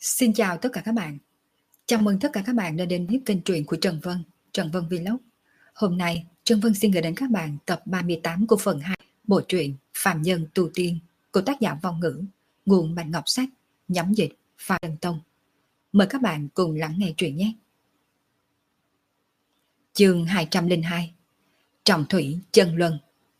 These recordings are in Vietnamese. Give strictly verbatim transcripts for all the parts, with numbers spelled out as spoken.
Xin chào tất cả các bạn. Chào mừng tất cả các bạn đã đến với kênh truyện của Trần Vân, Trần Vân Vlog. Hôm nay, Trần Vân xin gửi đến các bạn tập ba mươi tám của phần hai bộ truyện Phàm Nhân Tu Tiên của tác giả Vong Ngữ, nguồn Bạch Ngọc Sách, nhóm dịch Pha Đăng Tông. Mời các bạn cùng lắng nghe truyện nhé. Chương hai trăm lẻ hai, Trọng Thủy Chân Luân.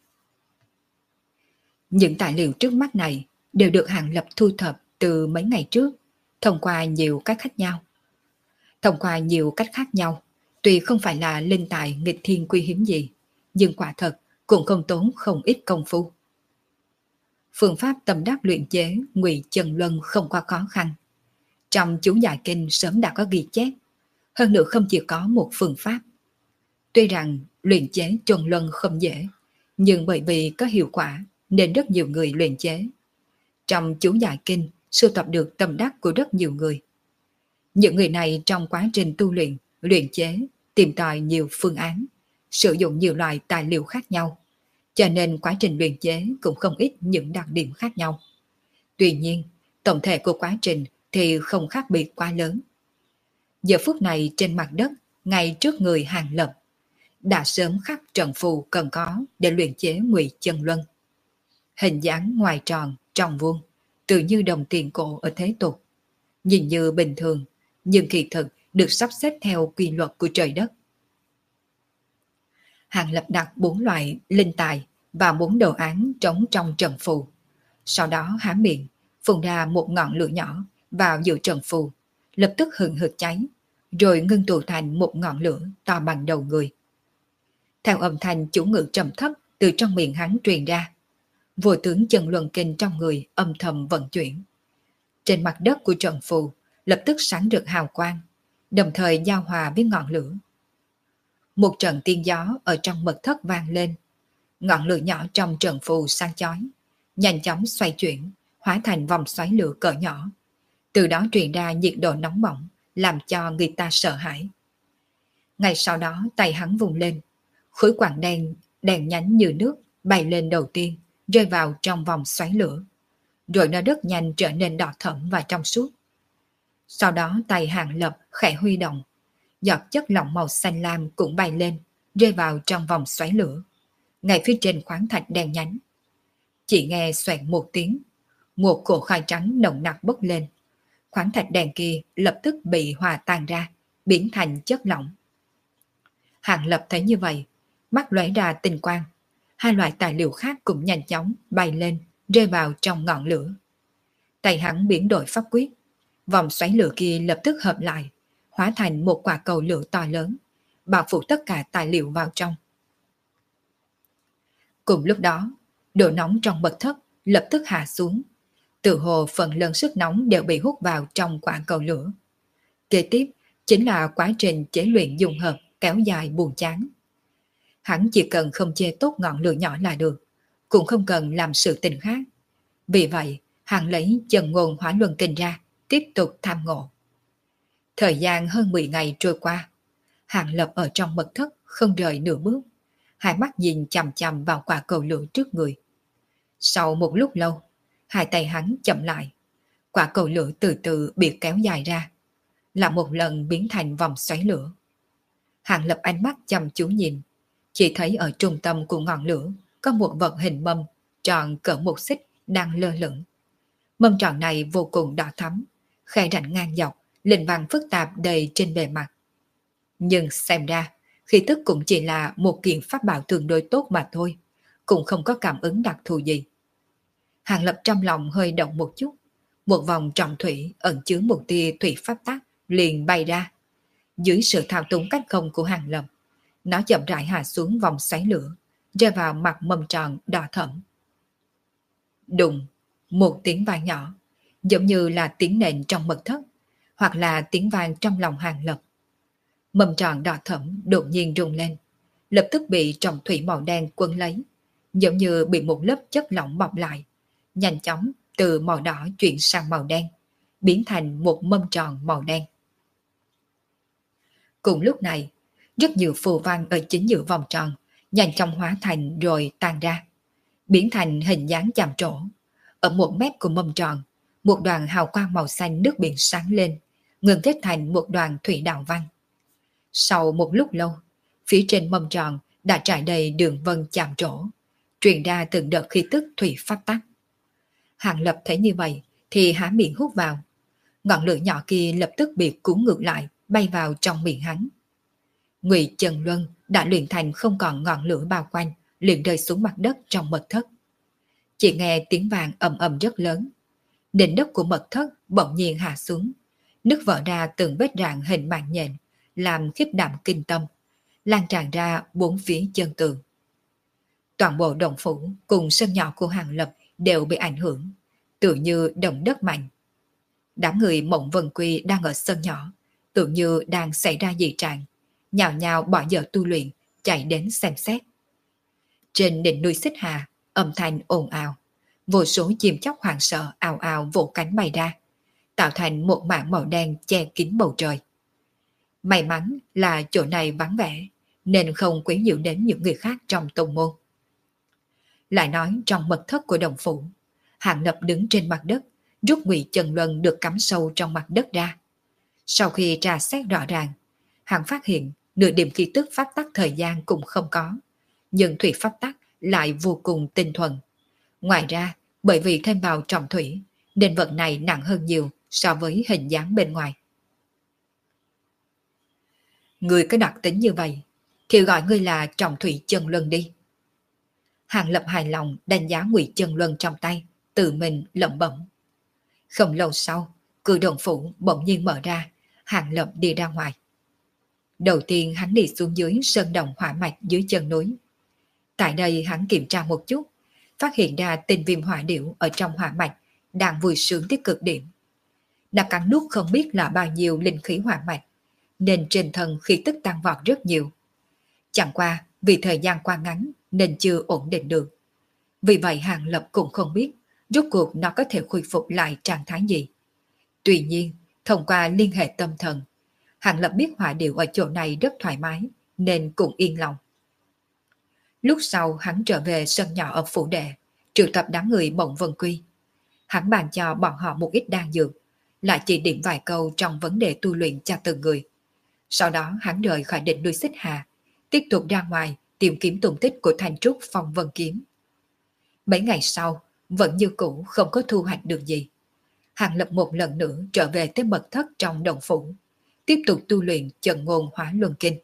Những tài liệu trước mắt này đều được Hàng Lập thu thập từ mấy ngày trước, thông qua nhiều cách khác nhau. Thông qua nhiều cách khác nhau, tuy không phải là linh tài nghịch thiên quý hiếm gì, nhưng quả thật cũng không tốn không ít công phu. Phương pháp tâm đắc luyện chế Ngụy Chân Luân không quá khó khăn. Trong chú giải kinh sớm đã có ghi chép, hơn nữa không chỉ có một phương pháp. Tuy rằng luyện chế Chân Luân không dễ, nhưng bởi vì có hiệu quả nên rất nhiều người luyện chế. Trong chú giải kinh sưu tập được tâm đắc của rất nhiều người. Những người này trong quá trình tu luyện, luyện chế, tìm tòi nhiều phương án, sử dụng nhiều loại tài liệu khác nhau, cho nên quá trình luyện chế cũng không ít những đặc điểm khác nhau. Tuy nhiên, tổng thể của quá trình thì không khác biệt quá lớn. Giờ phút này trên mặt đất, ngay trước người Hàng Lập, đã sớm khắc trận phù cần có để luyện chế Ngụy Chân Luân. Hình dáng ngoài tròn, tròn vuông, tự như đồng tiền cổ ở thế tục. Nhìn như bình thường, nhưng kỳ thực được sắp xếp theo quy luật của trời đất. Hàng Lập đặt bốn loại linh tài và bốn đồ án trống trong trận phù. Sau đó há miệng, phun ra một ngọn lửa nhỏ vào giữa trận phù, lập tức hừng hực cháy, rồi ngưng tụ thành một ngọn lửa to bằng đầu người. Theo âm thanh chủ ngữ trầm thấp từ trong miệng hắn truyền ra, vô tướng chân luân kinh trong người âm thầm vận chuyển. Trên mặt đất của trận phù lập tức sáng rực hào quang, đồng thời giao hòa với ngọn lửa. Một trận tiên gió ở trong mật thất vang lên, ngọn lửa nhỏ trong trận phù sáng chói, nhanh chóng xoay chuyển, hóa thành vòng xoáy lửa cỡ nhỏ. Từ đó truyền ra nhiệt độ nóng bỏng, làm cho người ta sợ hãi. Ngay sau đó tay hắn vùng lên, khối quặng đen, đèn nhánh như nước bay lên đầu tiên, rơi vào trong vòng xoáy lửa. Rồi nó rất nhanh trở nên đỏ thẫm và trong suốt. Sau đó tay Hàng Lập khẽ huy động, giọt chất lỏng màu xanh lam cũng bay lên, rơi vào trong vòng xoáy lửa, ngay phía trên khoáng thạch đen nhánh. Chỉ nghe xoẹt một tiếng, một cỗ khói trắng nồng nặc bốc lên. Khoáng thạch đen kia lập tức bị hòa tan ra, biến thành chất lỏng. Hàng Lập thấy như vậy, mắt lóe ra tinh quang. Hai loại tài liệu khác cũng nhanh chóng bay lên, rơi vào trong ngọn lửa. Tay hắn biến đổi pháp quyết, vòng xoáy lửa kia lập tức hợp lại, hóa thành một quả cầu lửa to lớn, bao phủ tất cả tài liệu vào trong. Cùng lúc đó, độ nóng trong mật thất lập tức hạ xuống, tự hồ phần lớn sức nóng đều bị hút vào trong quả cầu lửa. Kế tiếp chính là quá trình chế luyện dung hợp kéo dài buồn chán. Hắn chỉ cần không chế tốt ngọn lửa nhỏ là được, cũng không cần làm sự tình khác. Vì vậy, hắn lấy chân ngôn hỏa luân kinh ra, tiếp tục tham ngộ. Thời gian hơn mười ngày trôi qua, Hàng Lập ở trong mật thất không rời nửa bước, hai mắt nhìn chằm chằm vào quả cầu lửa trước người. Sau một lúc lâu, hai tay hắn chậm lại, quả cầu lửa từ từ bị kéo dài ra, là một lần biến thành vòng xoáy lửa. Hàng Lập ánh mắt chăm chú nhìn, chỉ thấy ở trung tâm của ngọn lửa có một vật hình mâm tròn cỡ một xích đang lơ lửng. Mâm tròn này vô cùng đỏ thắm, khe rãnh ngang dọc, linh văn phức tạp đầy trên bề mặt. Nhưng xem ra, khí tức cũng chỉ là một kiện pháp bảo tương đối tốt mà thôi, cũng không có cảm ứng đặc thù gì. Hàng Lập trong lòng hơi động một chút, một vòng trọng thủy ẩn chứa một tia thủy pháp tắc liền bay ra. Dưới sự thao túng cách không của Hàng Lập, nó chậm rãi hạ xuống vòng xoáy lửa, rơi vào mặt mâm tròn đỏ thẫm. Đùng, một tiếng vang nhỏ, giống như là tiếng nện trong mật thất, hoặc là tiếng vang trong lòng Hàng Lập. Mâm tròn đỏ thẫm đột nhiên rung lên, lập tức bị trọng thủy màu đen quấn lấy, giống như bị một lớp chất lỏng bọc lại, nhanh chóng từ màu đỏ chuyển sang màu đen, biến thành một mâm tròn màu đen. Cùng lúc này, rất nhiều phù văn ở chính giữa vòng tròn nhanh chóng hóa thành rồi tan ra, biến thành hình dáng chạm trổ. Ở một mép của mâm tròn, một đoàn hào quang màu xanh nước biển sáng lên, ngừng kết thành một đoàn thủy đạo văn. Sau một lúc lâu, phía trên mâm tròn đã trải đầy đường vân chạm trổ, truyền ra từng đợt khí tức thủy pháp tắc. Hàng Lập thấy như vậy thì há miệng hút vào. Ngọn lửa nhỏ kia lập tức bị cuốn ngược lại, bay vào trong miệng hắn. Ngụy Chân Luân đã luyện thành không còn ngọn lửa bao quanh, liền rơi xuống mặt đất trong mật thất. Chỉ nghe tiếng vàng ầm ầm rất lớn. Nền đất của mật thất bỗng nhiên hạ xuống, nứt vỡ ra từng vết rạn hình mạng nhện, làm khiếp đảm kinh tâm, lan tràn ra bốn phía chân tường. Toàn bộ động phủ cùng sân nhỏ của Hàng Lập đều bị ảnh hưởng, tự như động đất mạnh. Đám người Mộng Vân Quy đang ở sân nhỏ, tự như đang xảy ra dị trạng, nhào nhào bỏ dở tu luyện, chạy đến xem xét. Trên đỉnh núi Xích Hà, âm thanh ồn ào, vô số chim chóc hoảng sợ ào ào vỗ cánh bay ra, tạo thành một mảng màu đen che kín bầu trời. May mắn là chỗ này vắng vẻ, nên không quấy nhiễu đến những người khác trong tông môn. Lại nói trong mật thất của đồng phủ, Hàng Lập đứng trên mặt đất, rút Ngụy Chân Luân được cắm sâu trong mặt đất ra. Sau khi tra xét rõ ràng, hắn phát hiện nửa điểm khí tức pháp tắc thời gian cũng không có, nhưng thủy pháp tắc lại vô cùng tinh thuần. Ngoài ra, bởi vì thêm vào trọng thủy, nên vật này nặng hơn nhiều so với hình dáng bên ngoài. Người có đặc tính như vậy, thì gọi ngươi là trọng thủy chân luân đi. Hàng Lập hài lòng đánh giá Ngụy Chân Luân trong tay, tự mình lẩm bẩm. Không lâu sau, cửa động phủ bỗng nhiên mở ra, Hàng Lập đi ra ngoài. Đầu tiên hắn đi xuống dưới sơn đồng hỏa mạch dưới chân núi. Tại đây hắn kiểm tra một chút, phát hiện ra tinh viêm hỏa điểu ở trong hỏa mạch đang vui sướng tới cực điểm. Đã cắn nuốt không biết là bao nhiêu linh khí hỏa mạch, nên trên thân khí tức tăng vọt rất nhiều. Chẳng qua vì thời gian qua ngắn nên chưa ổn định được. Vì vậy Hàng Lập cũng không biết rốt cuộc nó có thể khôi phục lại trạng thái gì. Tuy nhiên, thông qua liên hệ tâm thần, Hàng Lập biết hỏa điểu ở chỗ này rất thoải mái, nên cũng yên lòng. Lúc sau hắn trở về sân nhỏ ở phủ đệ, triệu tập đám người Mộng Vân Quy. Hắn bàn cho bọn họ một ít đan dược, lại chỉ điểm vài câu trong vấn đề tu luyện cho từng người. Sau đó hắn rời khỏi đỉnh núi Xích Hà, tiếp tục ra ngoài tìm kiếm tung tích của thanh trúc Phong Vân Kiếm. Mấy ngày sau, vẫn như cũ không có thu hoạch được gì. Hàng Lập một lần nữa trở về tới mật thất trong động phủ, tiếp tục tu luyện Chân Ngôn Hóa Luân Kinh.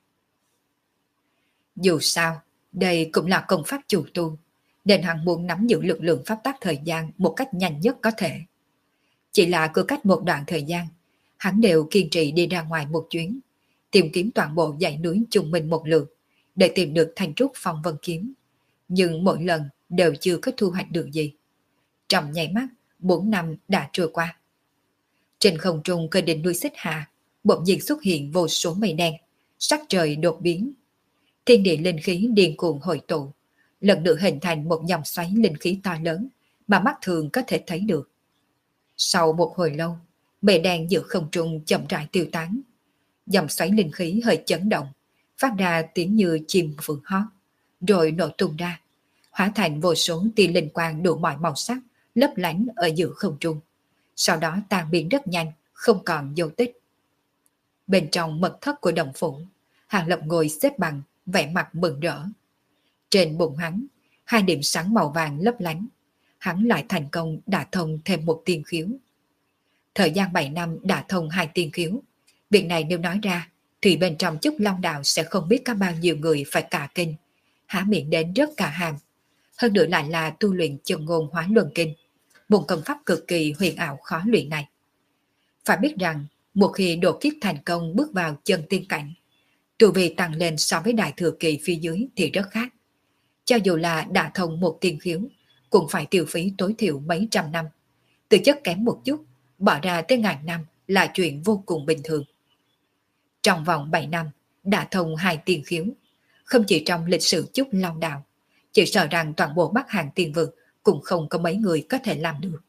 Dù sao, đây cũng là công pháp chủ tu, nên hắn muốn nắm giữ lực lượng pháp tắc thời gian một cách nhanh nhất có thể. Chỉ là cứ cách một đoạn thời gian, hắn đều kiên trì đi ra ngoài một chuyến, tìm kiếm toàn bộ dãy núi trung minh một lượt, để tìm được thanh trúc Phong Vân Kiếm. Nhưng mỗi lần đều chưa có thu hoạch được gì. Trong nháy mắt, bốn năm đã trôi qua. Trên không trung cơ đỉnh núi Xích Hà, bỗng nhiên xuất hiện vô số mây đen, sắc trời đột biến. Thiên địa linh khí điên cuồng hội tụ, lần nữa hình thành một dòng xoáy linh khí to lớn mà mắt thường có thể thấy được. Sau một hồi lâu, mây đen giữa không trung chậm rãi tiêu tán. Dòng xoáy linh khí hơi chấn động, phát ra tiếng như chim phượng hót, rồi nổ tung ra, hóa thành vô số tia linh quang đủ mọi màu sắc lấp lánh ở giữa không trung, sau đó tan biến rất nhanh, không còn dấu tích. Bên trong mật thất của động phủ, Hàng Lập ngồi xếp bằng, vẻ mặt mừng rỡ. Trên bụng hắn, hai điểm sáng màu vàng lấp lánh, hắn lại thành công đả thông thêm một tiên khiếu. Thời gian bảy năm đả thông hai tiên khiếu, việc này nếu nói ra, thì bên trong Chúc Long Đạo sẽ không biết có bao nhiêu người phải cả kinh, há miệng đến rất cả hàm. Hơn nữa lại là tu luyện Chân Ngôn Hóa Luân Kinh, một công pháp cực kỳ huyền ảo khó luyện này. Phải biết rằng, một khi độ kiếp thành công bước vào chân tiên cảnh, tu vi tăng lên so với đại thừa kỳ phía dưới thì rất khác. Cho dù là đả thông một tiên khiếu, cũng phải tiêu phí tối thiểu mấy trăm năm. Từ chất kém một chút, bỏ ra tới ngàn năm là chuyện vô cùng bình thường. Trong vòng bảy năm, đả thông hai tiên khiếu, không chỉ trong lịch sử Chúc Long Đạo, chỉ sợ rằng toàn bộ Bắc Hàng tiên vực cũng không có mấy người có thể làm được.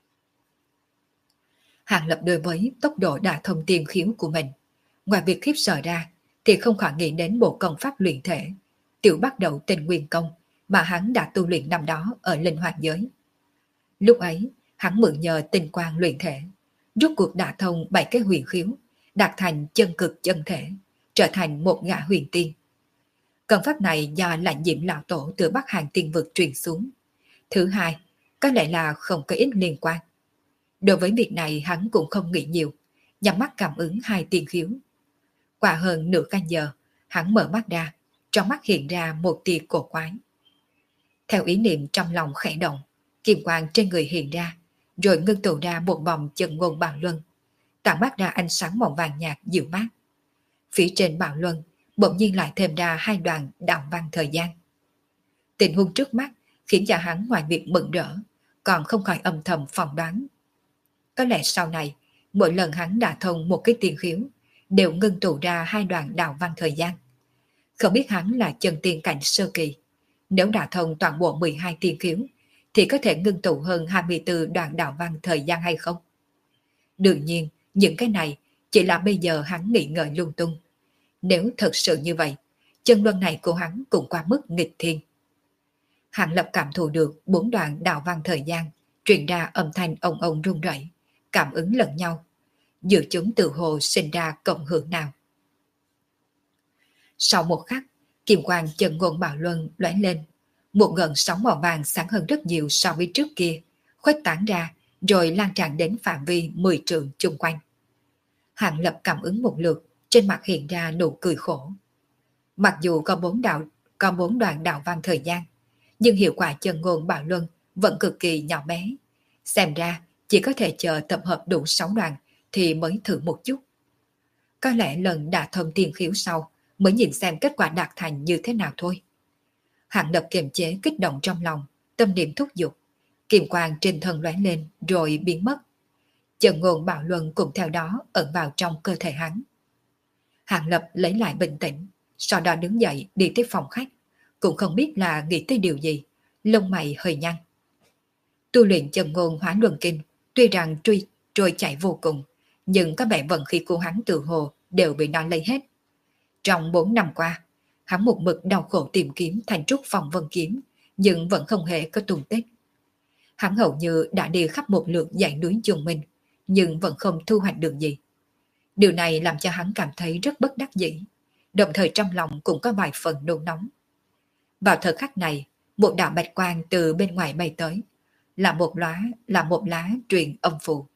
Hàng Lập đối với tốc độ đả thông tiên khiếu của mình, ngoài việc khiếp sợ ra, thì không khỏi nghĩ đến bộ công pháp luyện thể, tiểu bắt đầu tên Nguyên Công mà hắn đã tu luyện năm đó ở Linh Hoạt Giới. Lúc ấy, hắn mượn nhờ tinh quang luyện thể, rút cuộc đả thông bảy cái huyền khiếu, đạt thành chân cực chân thể, trở thành một gã huyền tiên. Công pháp này do Lãnh Diễm lão tổ từ Bắc Hàng tiên vực truyền xuống. Thứ hai, có lẽ là không có ít liên quan. Đối với việc này hắn cũng không nghĩ nhiều, nhắm mắt cảm ứng hai tiên khiếu. Qua hơn nửa canh giờ, hắn mở mắt ra, trong mắt hiện ra một tia cổ quái. Theo ý niệm trong lòng khẽ động, kim quang trên người hiện ra, rồi ngưng tụ ra một vòng chân ngôn bảo luân, tản mát ra ánh sáng màu vàng nhạt dịu mát. Phía trên bảo luân bỗng nhiên lại thêm ra hai đoàn đạo văn thời gian. Tình huống trước mắt khiến cho hắn ngoài việc mừng rỡ, còn không khỏi âm thầm phỏng đoán. Có lẽ sau này, mỗi lần hắn đả thông một cái tiên khiếu, đều ngưng tụ ra hai đoàn đạo văn thời gian. Không biết hắn là chân tiên cảnh sơ kỳ. Nếu đả thông toàn bộ mười hai tiên khiếu, thì có thể ngưng tụ hơn hai mươi tư đoạn đạo văn thời gian hay không? Đương nhiên, những cái này chỉ là bây giờ hắn nghĩ ngợi lung tung. Nếu thật sự như vậy, chân luân này của hắn cũng quá mức nghịch thiên. Hắn lập cảm thụ được bốn đoạn đạo văn thời gian, truyền ra âm thanh ông ông rung rẩy, cảm ứng lẫn nhau. Giữa chúng tự hồ sinh ra cộng hưởng nào. Sau một khắc, kim quang chân ngôn bảo luân lóe lên. Một gần sóng màu vàng sáng hơn rất nhiều so với trước kia, khuếch tán ra rồi lan tràn đến phạm vi mười trượng chung quanh. Hàng Lập cảm ứng một lượt, trên mặt hiện ra nụ cười khổ. Mặc dù có bốn đạo, có bốn đoạn đạo văn thời gian, nhưng hiệu quả chân ngôn bảo luân vẫn cực kỳ nhỏ bé. Xem ra chỉ có thể chờ tập hợp đủ sáu đoạn thì mới thử một chút. Có lẽ lần đả thông tiên khiếu sau mới nhìn xem kết quả đạt thành như thế nào thôi. Hàng Lập kiềm chế kích động trong lòng, tâm niệm thúc giục, kim quang trên thân lóe lên rồi biến mất. Chân ngôn bảo luân cũng theo đó ẩn vào trong cơ thể hắn. Hàng Lập lấy lại bình tĩnh, sau đó đứng dậy đi tới phòng khách, cũng không biết là nghĩ tới điều gì, lông mày hơi nhăn. Tu luyện chân ngôn hóa luân kinh, tuy rằng truy trôi chạy vô cùng, nhưng các vẻ vận khí của hắn tự hồ đều bị nó lấy hết. Trong bốn năm qua, hắn một mực đau khổ tìm kiếm thành trúc phòng vân kiếm, nhưng vẫn không hề có tung tích. Hắn hầu như đã đi khắp một lượt dãy núi Trung Minh, nhưng vẫn không thu hoạch được gì. Điều này làm cho hắn cảm thấy rất bất đắc dĩ, đồng thời trong lòng cũng có vài phần nôn nóng. Vào thời khắc này, một đạo bạch quang từ bên ngoài bay tới, là một lá, là một lá truyền âm phù.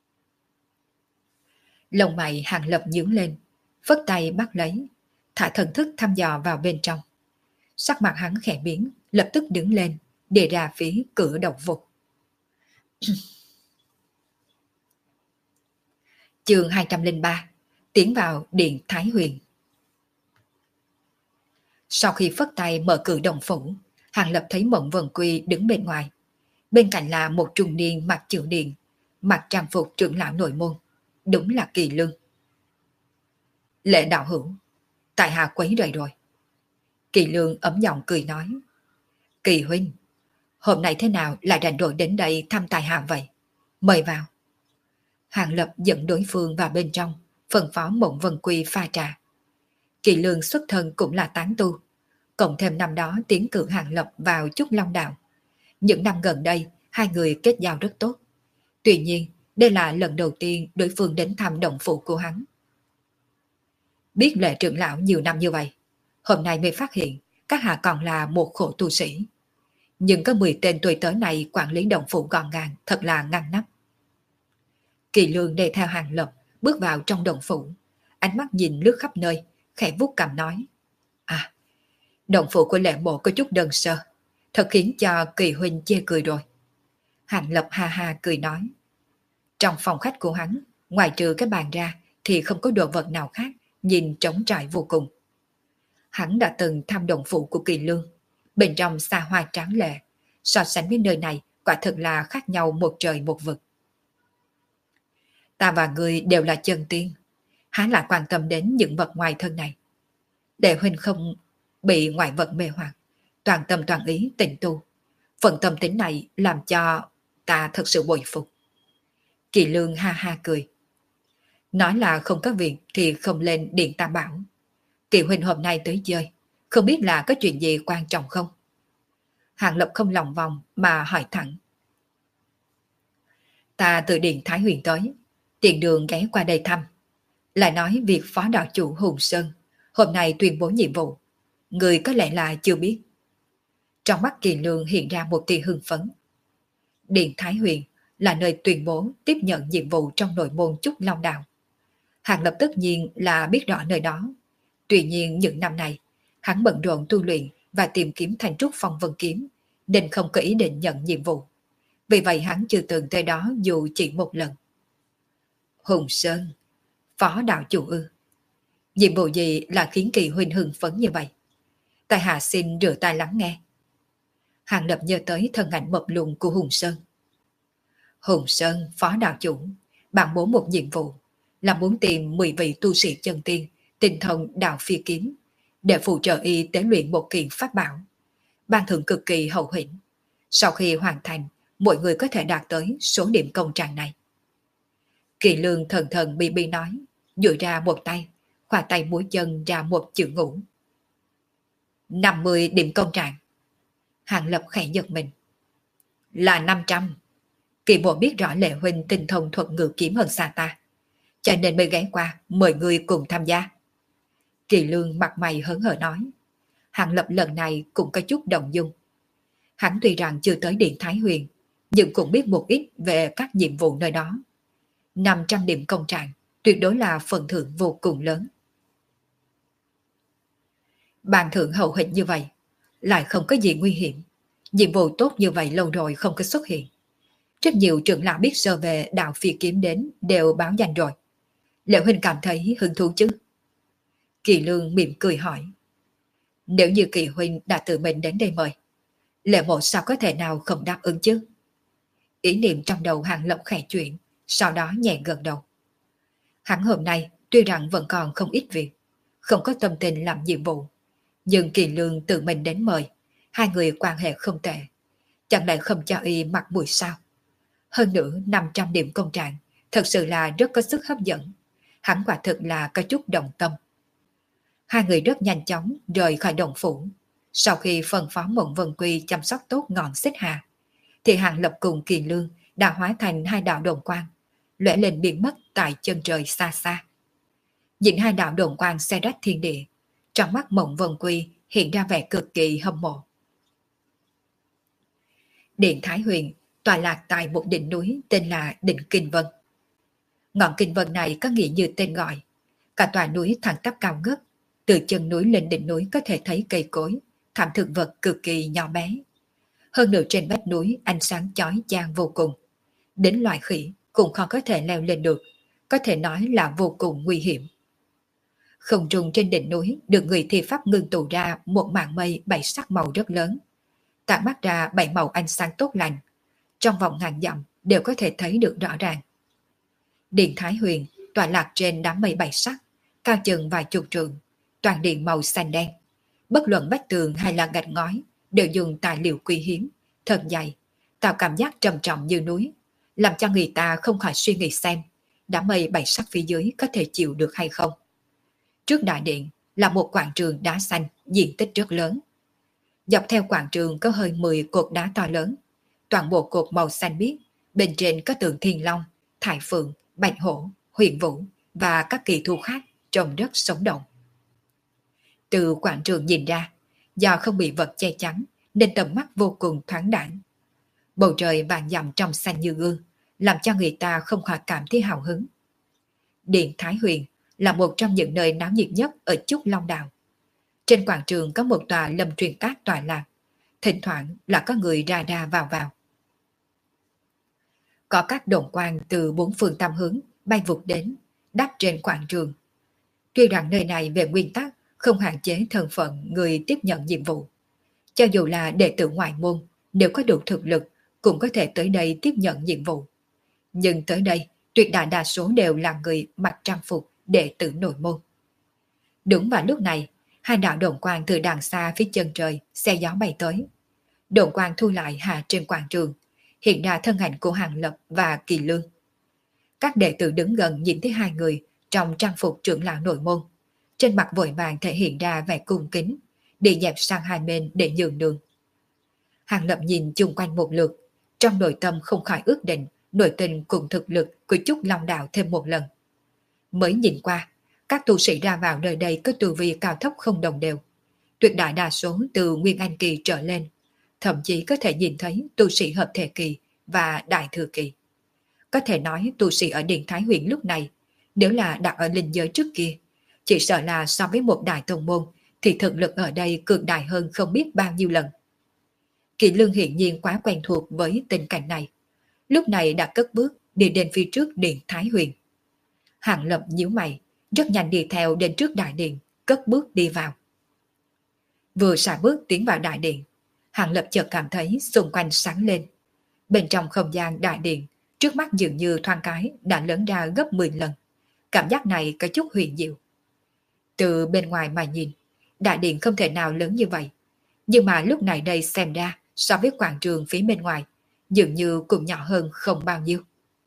Lông mày Hàng Lập nhướng lên, phất tay bắt lấy, thả thần thức thăm dò vào bên trong. Sắc mặt hắn khẽ biến, lập tức đứng lên, đi ra phía cửa động vực. Chương hai trăm lẻ ba, tiến vào Điện Thái Huyền. Sau khi phất tay mở cửa động phủ, Hàng Lập thấy Mộng Vân Quy đứng bên ngoài. Bên cạnh là một trung niên mặc chữ điện, mặc trang phục trưởng lão nội môn. Đúng là Kỳ Lương. Lệ đạo hữu, tại hạ quấy rầy rồi. Kỳ Lương ấm giọng cười nói. Kỳ huynh, hôm nay thế nào lại rảnh rỗi đến đây thăm tại hạ vậy? Mời vào. Hàng Lập dẫn đối phương vào bên trong, phân phó Mộng Vân Quy pha trà. Kỳ Lương xuất thân cũng là tán tu, cộng thêm năm đó tiến cử Hàng Lập vào Trúc Long Đạo. Những năm gần đây, hai người kết giao rất tốt. Tuy nhiên, đây là lần đầu tiên đối phương đến thăm động phủ của hắn. Biết Lệ trưởng lão nhiều năm như vậy, hôm nay mới phát hiện các hạ còn là một khổ tu sĩ. Nhưng có mười tên tuổi tới này quản lý động phủ gọn gàng, thật là ngăn nắp. Kỳ Lương đi theo Hàng Lập, bước vào trong động phủ, ánh mắt nhìn lướt khắp nơi, khẽ vuốt cằm nói. À, động phủ của Lệ mộ có chút đơn sơ, thật khiến cho Kỳ huynh chê cười rồi. Hàng Lập ha ha cười nói. Trong phòng khách của hắn, ngoài trừ cái bàn ra thì không có đồ vật nào khác, nhìn trống trải vô cùng. Hắn đã từng thăm động phủ của Kỳ Lương, bên trong xa hoa tráng lệ, so sánh với nơi này quả thực là khác nhau một trời một vực. Ta và người đều là chân tiên, hắn lại quan tâm đến những vật ngoài thân này. Để huynh không bị ngoại vật mê hoặc, toàn tâm toàn ý tịnh tu. Phần tâm tính này làm cho ta thật sự bội phục. Kỳ Lương ha ha cười. Nói là không có việc thì không lên Điện Tam Bảo. Kỳ huynh hôm nay tới chơi, không biết là có chuyện gì quan trọng không? Hàng Lập không lòng vòng mà hỏi thẳng. Ta từ Điện Thái Huyền tới, tiện đường ghé qua đây thăm. Lại nói việc phó đạo chủ Hùng Sơn hôm nay tuyên bố nhiệm vụ. Người có lẽ là chưa biết. Trong mắt Kỳ Lương hiện ra một tia hưng phấn. Điện Thái Huyền là nơi tuyên bố tiếp nhận nhiệm vụ trong nội môn Trúc Long Đạo. Hàng Lập tất nhiên là biết rõ nơi đó. Tuy nhiên những năm này, hắn bận rộn tu luyện và tìm kiếm thành trúc phong vân kiếm, nên không có ý định nhận nhiệm vụ. Vì vậy hắn chưa từng tới đó dù chỉ một lần. Hùng Sơn, phó đạo chủ ư? Nhiệm vụ gì là khiến Kỳ huynh hưng phấn như vậy? Tại hạ xin rửa tai lắng nghe. Hàng Lập nhớ tới thân ảnh mập lùn của Hùng Sơn. Hùng Sơn, phó đạo chủ, bạn bố một nhiệm vụ là muốn tìm mười vị tu sĩ chân tiên, tinh thông đạo phi kiếm, để phụ trợ y tế luyện một kiện pháp bảo. Ban thưởng cực kỳ hậu hĩnh. Sau khi hoàn thành, mọi người có thể đạt tới số điểm công trạng này. Kỳ Lương thần thần bi bi nói, duỗi ra một tay, khoa tay múa chân ra một chữ ngũ. năm mươi điểm công trạng. Hàng Lập khẽ giật mình. Là năm trăm. Kỳ bộ biết rõ Lệ huynh tinh thông thuật ngự kiếm hơn xa ta, cho nên mới ghé qua mời người cùng tham gia. Kỳ Lương mặt mày hớn hở nói. Hàng Lập lần này cũng có chút động dung. Hắn tuy rằng chưa tới Điện Thái Huyền, nhưng cũng biết một ít về các nhiệm vụ nơi đó. năm trăm điểm công trạng tuyệt đối là phần thưởng vô cùng lớn. Bàn thưởng hậu hĩnh như vậy, lại không có gì nguy hiểm. Nhiệm vụ tốt như vậy lâu rồi không có xuất hiện. Rất nhiều trưởng lão biết sơ về đạo phi kiếm đến đều báo danh rồi. Lệ huynh cảm thấy hứng thú chứ? Kỳ Lương mỉm cười hỏi. Nếu như Kỳ huynh đã tự mình đến đây mời, Lệ mộ sao có thể nào không đáp ứng chứ? Ý niệm trong đầu Hàng Lập khẽ chuyển, sau đó nhẹ gật đầu. Hắn hôm nay tuy rằng vẫn còn không ít việc, không có tâm tình làm nhiệm vụ, nhưng Kỳ Lương tự mình đến mời, hai người quan hệ không tệ, chẳng lẽ không cho y mặt mũi sao? Hơn nữa năm trăm điểm công trạng thật sự là rất có sức hấp dẫn. Hắn quả thực là có chút động tâm. Hai người rất nhanh chóng rời khỏi động phủ. Sau khi phân phó Mộng Vân Quy chăm sóc tốt ngọn xích hà, thì Hàng Lập cùng Kỳ Lương đã hóa thành hai đạo đồn quang, lóe lên biến mất tại chân trời xa xa. Nhìn hai đạo đồn quang xe rách thiên địa, trong mắt Mộng Vân Quy hiện ra vẻ cực kỳ hâm mộ. Điện Thái Huyền tọa lạc tại một đỉnh núi tên là đỉnh Kinh Vân. Ngọn Kinh Vân này có nghĩa như tên gọi. Cả tòa núi thẳng tắp cao ngất, từ chân núi lên đỉnh núi có thể thấy cây cối, thảm thực vật cực kỳ nhỏ bé. Hơn nữa trên vách núi ánh sáng chói chang vô cùng. Đến loài khỉ cũng không có thể leo lên được, có thể nói là vô cùng nguy hiểm. Không trung trên đỉnh núi được người thi pháp ngưng tụ ra một mảng mây bảy sắc màu rất lớn, tản mắt ra bảy màu ánh sáng tốt lành. Trong vòng ngàn dặm đều có thể thấy được rõ ràng. Điện Thái Huyền tọa lạc trên đám mây bảy sắc, cao chừng vài chục trượng, toàn điện màu xanh đen. Bất luận vách tường hay là gạch ngói đều dùng tài liệu quý hiếm, thật dày, tạo cảm giác trầm trọng như núi, làm cho người ta không khỏi suy nghĩ xem đám mây bảy sắc phía dưới có thể chịu được hay không. Trước đại điện là một quảng trường đá xanh diện tích rất lớn. Dọc theo quảng trường có hơn mười cột đá to lớn, toàn bộ cột màu xanh biếc, bên trên có tượng Thiên Long, Thái Phượng, Bạch Hổ, Huyền Vũ và các kỳ thú khác trông rất sống động. Từ quảng trường nhìn ra, do không bị vật che chắn nên tầm mắt vô cùng thoáng đãng. Bầu trời vàng dặm trong xanh như gương, làm cho người ta không khỏi cảm thấy hào hứng. Điện Thái Huyền là một trong những nơi náo nhiệt nhất ở Trúc Long Đảo. Trên quảng trường có một tòa lâm truyền cát tọa lạc, thỉnh thoảng là có người ra ra vào vào. Có các đồn quang từ bốn phương tám hướng bay vụt đến, đáp trên quảng trường. Tuy rằng nơi này về nguyên tắc không hạn chế thân phận người tiếp nhận nhiệm vụ. Cho dù là đệ tử ngoại môn, nếu có đủ thực lực cũng có thể tới đây tiếp nhận nhiệm vụ. Nhưng tới đây, tuyệt đại đa số đều là người mặc trang phục đệ tử nội môn. Đúng vào lúc này, hai đạo đồn quang từ đằng xa phía chân trời xe gió bay tới. Đồn quang thu lại hạ trên quảng trường, hiện ra thân ảnh của Hàng Lập và Kỳ Lương. Các đệ tử đứng gần nhìn thấy hai người trong trang phục trưởng lão nội môn, trên mặt vội vàng thể hiện ra vẻ cung kính, đi dẹp sang hai bên để nhường đường. Hàng Lập nhìn chung quanh một lượt, trong nội tâm không khỏi ước định nội tình cùng thực lực của Trúc Long Đạo thêm một lần. Mới nhìn qua, các tu sĩ ra vào nơi đây có tu vi cao thấp không đồng đều. Tuyệt đại đa số từ Nguyên Anh Kỳ trở lên, thậm chí có thể nhìn thấy tu sĩ hợp thể kỳ và đại thừa kỳ. Có thể nói tu sĩ ở Điện Thái Huyền lúc này, nếu là đặt ở linh giới trước kia, chỉ sợ là so với một đại tông môn thì thực lực ở đây cường đại hơn không biết bao nhiêu lần. Kỳ Lương hiển nhiên quá quen thuộc với tình cảnh này, lúc này đã cất bước đi đến phía trước Điện Thái Huyền. Hàng Lập nhíu mày, rất nhanh đi theo đến trước đại điện, cất bước đi vào. Vừa xài bước tiến vào đại điện, Hàng Lập chợt cảm thấy xung quanh sáng lên. Bên trong không gian đại điện, trước mắt dường như thoáng cái đã lớn ra gấp mười lần. Cảm giác này có chút huyền diệu. Từ bên ngoài mà nhìn, đại điện không thể nào lớn như vậy. Nhưng mà lúc này đây xem ra so với quảng trường phía bên ngoài, dường như cũng nhỏ hơn không bao nhiêu.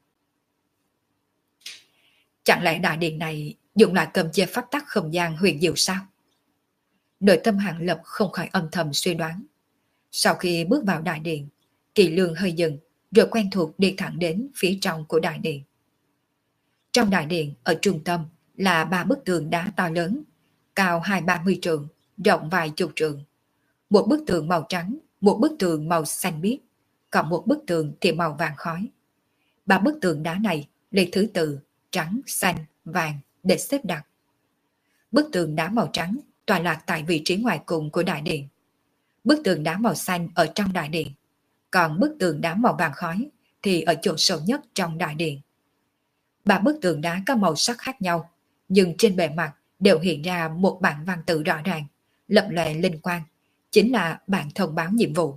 Chẳng lẽ đại điện này dùng lại cầm chế pháp tắc không gian huyền diệu sao? Nội tâm Hàng Lập không khỏi âm thầm suy đoán. Sau khi bước vào đại điện, Kỳ Lương hơi dừng, rồi quen thuộc đi thẳng đến phía trong của đại điện. Trong đại điện, ở trung tâm là ba bức tường đá to lớn, cao hai ba mươi trượng, rộng vài chục trượng. Một bức tường màu trắng, một bức tường màu xanh biếc, còn một bức tường thì màu vàng khói. Ba bức tường đá này lấy thứ tự trắng, xanh, vàng để xếp đặt. Bức tường đá màu trắng tọa lạc tại vị trí ngoài cùng của đại điện. Bức tường đá màu xanh ở trong đại điện, còn bức tường đá màu vàng khói thì ở chỗ sâu nhất trong đại điện. Ba bức tường đá có màu sắc khác nhau, nhưng trên bề mặt đều hiện ra một bảng văn tự rõ ràng, lập lòe linh quang, chính là bảng thông báo nhiệm vụ.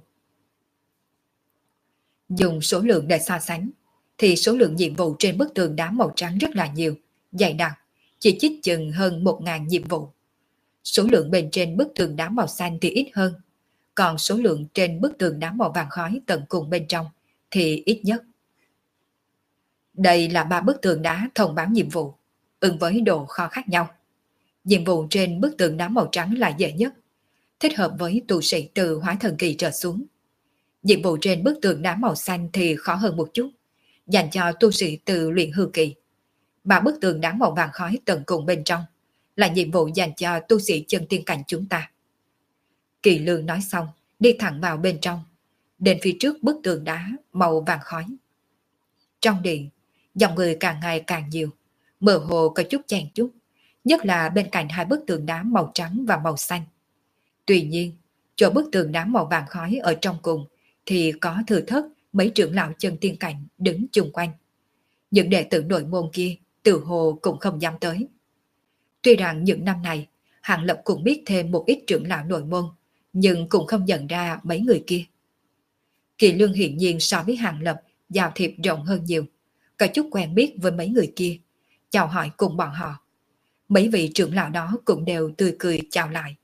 Dùng số lượng để so sánh, thì số lượng nhiệm vụ trên bức tường đá màu trắng rất là nhiều, dày đặc, chỉ chích chừng hơn một ngàn nhiệm vụ. Số lượng bên trên bức tường đá màu xanh thì ít hơn, còn số lượng trên bức tường đá màu vàng khói tận cùng bên trong thì ít nhất. Đây là ba bức tường đá thông báo nhiệm vụ, ứng với độ khó khác nhau. Nhiệm vụ trên bức tường đá màu trắng là dễ nhất, thích hợp với tu sĩ từ Hóa Thần Kỳ trở xuống. Nhiệm vụ trên bức tường đá màu xanh thì khó hơn một chút, dành cho tu sĩ từ Luyện Hư Kỳ. Ba bức tường đá màu vàng khói tận cùng bên trong là nhiệm vụ dành cho tu sĩ chân tiên cảnh chúng ta. Kỳ Lương nói xong, đi thẳng vào bên trong, đến phía trước bức tường đá màu vàng khói. Trong điện, dòng người càng ngày càng nhiều, mơ hồ có chút chen chúc, nhất là bên cạnh hai bức tường đá màu trắng và màu xanh. Tuy nhiên, chỗ bức tường đá màu vàng khói ở trong cùng thì có thừa thớt mấy trưởng lão chân tiên cảnh đứng chung quanh. Những đệ tử nội môn kia tự hồ cũng không dám tới. Tuy rằng những năm này, Hàng Lập cũng biết thêm một ít trưởng lão nội môn, nhưng cũng không nhận ra mấy người kia. Kỳ Lương hiển nhiên so với Hàng Lập giao thiệp rộng hơn nhiều, có chút quen biết với mấy người kia, chào hỏi cùng bọn họ. Mấy vị trưởng lão đó cũng đều tươi cười chào lại.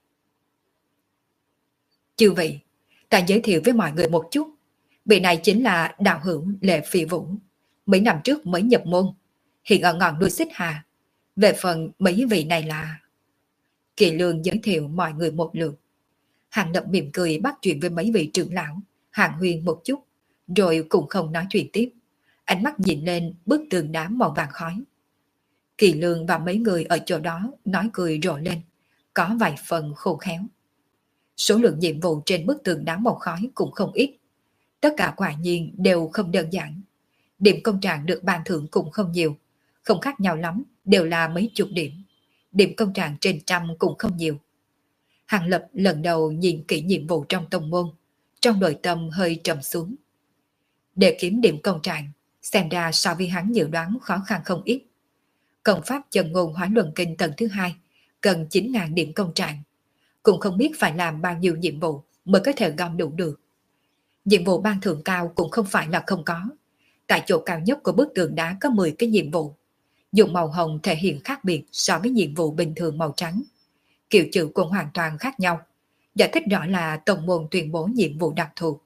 Chư vị, ta giới thiệu với mọi người một chút. Vị này chính là đạo hữu Lệ Phi Vũ, mấy năm trước mới nhập môn, hiện ở ngọn núi Xích Hà. Về phần mấy vị này là... Kỳ Lương giới thiệu mọi người một lượt. Hàng Lập mỉm cười bắt chuyện với mấy vị trưởng lão, hàng huyên một chút, rồi cũng không nói chuyện tiếp. Ánh mắt nhìn lên bức tường đá màu vàng khói. Kỳ Lương và mấy người ở chỗ đó nói cười rộ lên, có vài phần khô khéo. Số lượng nhiệm vụ trên bức tường đá màu khói cũng không ít. Tất cả quả nhiên đều không đơn giản. Điểm công trạng được ban thưởng cũng không nhiều, không khác nhau lắm, đều là mấy chục điểm. Điểm công trạng trên trăm cũng không nhiều. Hàng Lập lần đầu nhìn kỹ nhiệm vụ trong tông môn, trong nội tâm hơi trầm xuống. Để kiếm điểm công trạng, xem ra so với hắn dự đoán khó khăn không ít. Công pháp chân ngôn hóa luân kinh tầng thứ hai cần chín nghìn điểm công trạng, cũng không biết phải làm bao nhiêu nhiệm vụ mới có thể gom đủ được. Nhiệm vụ ban thưởng cao cũng không phải là không có. Tại chỗ cao nhất của bức tường đá có mười cái nhiệm vụ. Dùng màu hồng thể hiện khác biệt so với nhiệm vụ bình thường màu trắng. Kiểu chữ cũng hoàn toàn khác nhau, giải thích rõ là tổng môn tuyên bố nhiệm vụ đặc thù.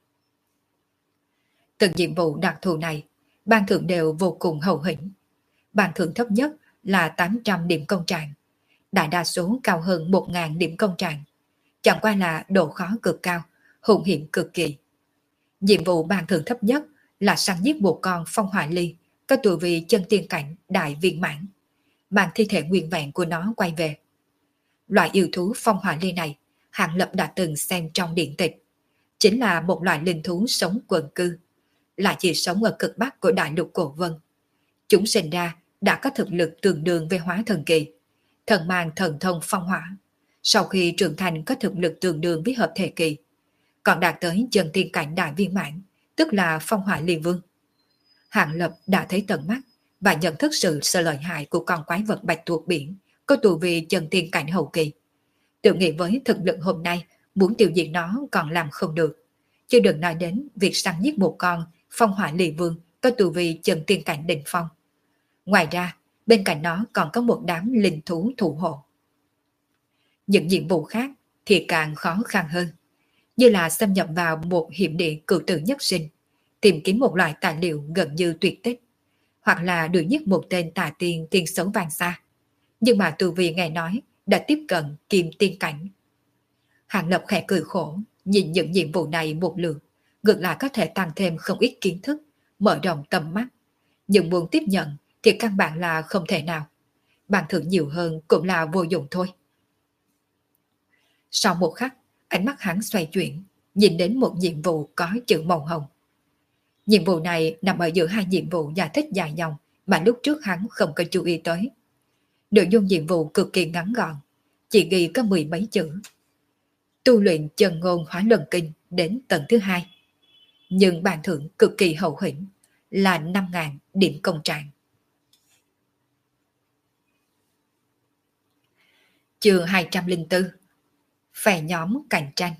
Từng nhiệm vụ đặc thù này, ban thưởng đều vô cùng hậu hĩnh. Ban thưởng thấp nhất là tám trăm điểm công trạng, đại đa số cao hơn một nghìn điểm công trạng. Chẳng qua là độ khó cực cao, hung hiểm cực kỳ. Nhiệm vụ ban thưởng thấp nhất là săn giết một con phong hỏa ly có tu vi chân tiên cảnh đại viên mãn, mang thi thể nguyên vẹn của nó quay về. Loại yêu thú phong hỏa ly này, Hàng Lập đã từng xem trong điện tịch, chính là một loại linh thú sống quần cư, là chỉ sống ở cực bắc của đại lục Cổ Vân. Chúng sinh ra đã có thực lực tương đương với hóa thần kỳ, thần mang thần thông phong hỏa, sau khi trưởng thành có thực lực tương đương với hợp thể kỳ, còn đạt tới chân tiên cảnh đại viên mãn, tức là phong hỏa liên vương. Hàng Lập đã thấy tận mắt và nhận thức sự sự lợi hại của con quái vật bạch tuộc biển có tu vi chân tiên cảnh hậu kỳ. Tự nghĩ với thực lực hôm nay, muốn tiêu diệt nó còn làm không được, chứ đừng nói đến việc săn giết một con phong hỏa liên vương có tu vi chân tiên cảnh đỉnh phong. Ngoài ra, bên cạnh nó còn có một đám linh thú thủ hộ. Những nhiệm vụ khác thì càng khó khăn hơn, như là xâm nhập vào một hiểm địa cửu tử nhất sinh, tìm kiếm một loại tài liệu gần như tuyệt tích, hoặc là đuổi giết một tên tà tiên tiên xấu vàng xa. Nhưng mà tu vi nghe nói đã tiếp cận kim tiên cảnh. Hàng Lập khẽ cười khổ, nhìn những nhiệm vụ này một lượt, ngược lại có thể tăng thêm không ít kiến thức, mở rộng tầm mắt. Nhưng muốn tiếp nhận thì căn bản là không thể nào. Bàn thưởng nhiều hơn cũng là vô dụng thôi. Sau một khắc, ánh mắt hắn xoay chuyển, nhìn đến một nhiệm vụ có chữ màu hồng. Nhiệm vụ này nằm ở giữa hai nhiệm vụ giải thích dài dòng mà lúc trước hắn không có chú ý tới. Nội dung nhiệm vụ cực kỳ ngắn gọn, chỉ ghi có mười mấy chữ. Tu luyện chân ngôn hóa luân kinh đến tầng thứ hai. Nhưng bàn thưởng cực kỳ hậu hĩnh là năm nghìn điểm công trạng. Chương hai trăm lẻ bốn. Phe nhóm cạnh tranh.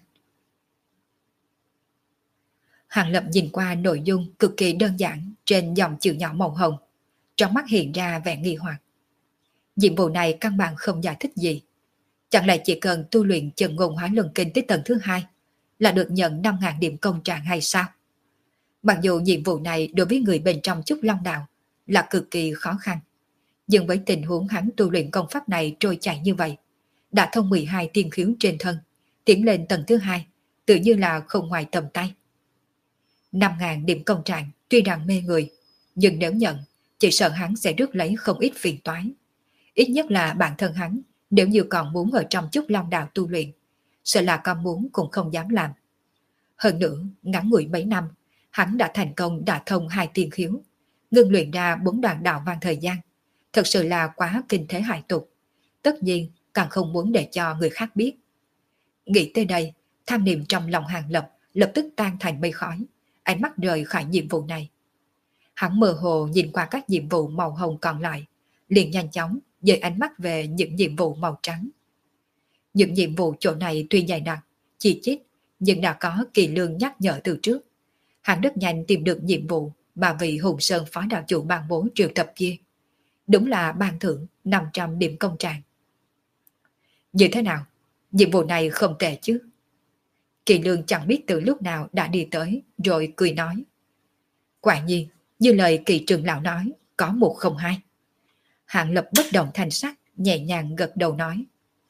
Hàng Lập nhìn qua nội dung cực kỳ đơn giản trên dòng chữ nhỏ màu hồng, trong mắt hiện ra vẻ nghi hoặc. Nhiệm vụ này căn bản không giải thích gì. Chẳng lẽ chỉ cần tu luyện chân ngôn hóa luân kinh tới tầng thứ hai là được nhận năm nghìn điểm công trạng hay sao? Mặc dù nhiệm vụ này đối với người bên trong Trúc Long Đạo là cực kỳ khó khăn, nhưng với tình huống hắn tu luyện công pháp này trôi chảy như vậy, đã thông mười hai tiên khiếu trên thân, tiến lên tầng thứ hai, tự như là không ngoài tầm tay. năm nghìn điểm công trạng tuy rằng mê người, nhưng nếu nhận, chỉ sợ hắn sẽ rước lấy không ít phiền toái. Ít nhất là bản thân hắn, nếu như còn muốn ở trong Trúc Long Đạo tu luyện, sợ là con muốn cũng không dám làm. Hơn nữa, ngắn ngủi mấy năm, hắn đã thành công đả thông hai tiên khiếu, ngưng luyện ra bốn đoạn đạo văn thời gian, thật sự là quá kinh thế hải tục. Tất nhiên, càng không muốn để cho người khác biết. Nghĩ tới đây, tham niệm trong lòng Hàng Lập lập tức tan thành mây khói, ánh mắt rời khỏi nhiệm vụ này. Hắn mơ hồ nhìn qua các nhiệm vụ màu hồng còn lại, liền nhanh chóng dời ánh mắt về những nhiệm vụ màu trắng. Những nhiệm vụ chỗ này tuy dày đặc, chi chít, nhưng đã có kỳ lương nhắc nhở từ trước. Hắn rất nhanh tìm được nhiệm vụ mà vị Hùng Sơn phó đạo chủ ban bố triệu tập kia. Đúng là ban thưởng năm trăm điểm công trạng. Như thế nào? Nhiệm vụ này không tệ chứ? Kỳ lương chẳng biết từ lúc nào đã đi tới, rồi cười nói. Quả nhiên, như lời Kỳ trưởng lão nói, có một không hai. Hạng Lập bất động thanh sắc, nhẹ nhàng gật đầu nói.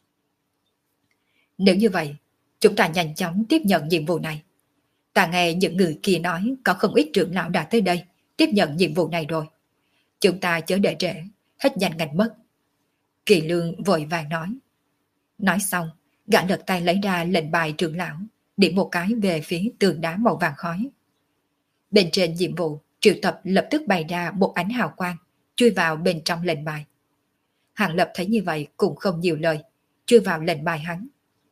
Nếu như vậy, chúng ta nhanh chóng tiếp nhận nhiệm vụ này. Ta nghe những người kia nói có không ít trưởng lão đã tới đây, tiếp nhận nhiệm vụ này rồi. Chúng ta chớ để trễ, hết nhanh ngành mất. Kỳ lương vội vàng nói. Nói xong, gã lật tay lấy ra lệnh bài trưởng lão, điểm một cái về phía tường đá màu vàng khói. Bên trên nhiệm vụ, triệu tập lập tức bày ra một ánh hào quang, chui vào bên trong lệnh bài. Hàng Lập thấy như vậy cũng không nhiều lời, chui vào lệnh bài hắn.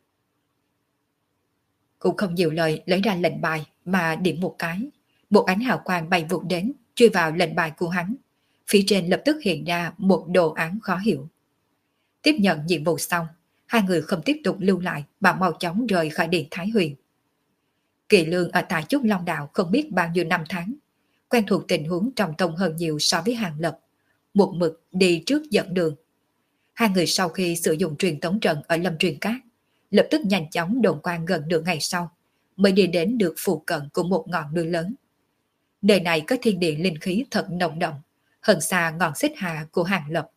Cũng không nhiều lời lấy ra lệnh bài mà điểm một cái, một ánh hào quang bay vụt đến, chui vào lệnh bài của hắn. Phía trên lập tức hiện ra một đồ án khó hiểu. Tiếp nhận nhiệm vụ xong, hai người không tiếp tục lưu lại mà mau chóng rời khỏi điện Thái Huyền. Kỳ lương ở tại Trúc Long Đạo không biết bao nhiêu năm tháng, quen thuộc tình huống trong tông hơn nhiều so với Hàng Lập, một mực đi trước dẫn đường. Hai người sau khi sử dụng truyền tống trận ở Lâm Truyền Cát, lập tức nhanh chóng đồn quan gần nửa ngày sau, mới đi đến được phụ cận của một ngọn núi lớn. Nơi này có thiên địa linh khí thật nồng đậm, hơn xa ngọn xích hà của Hàng Lập.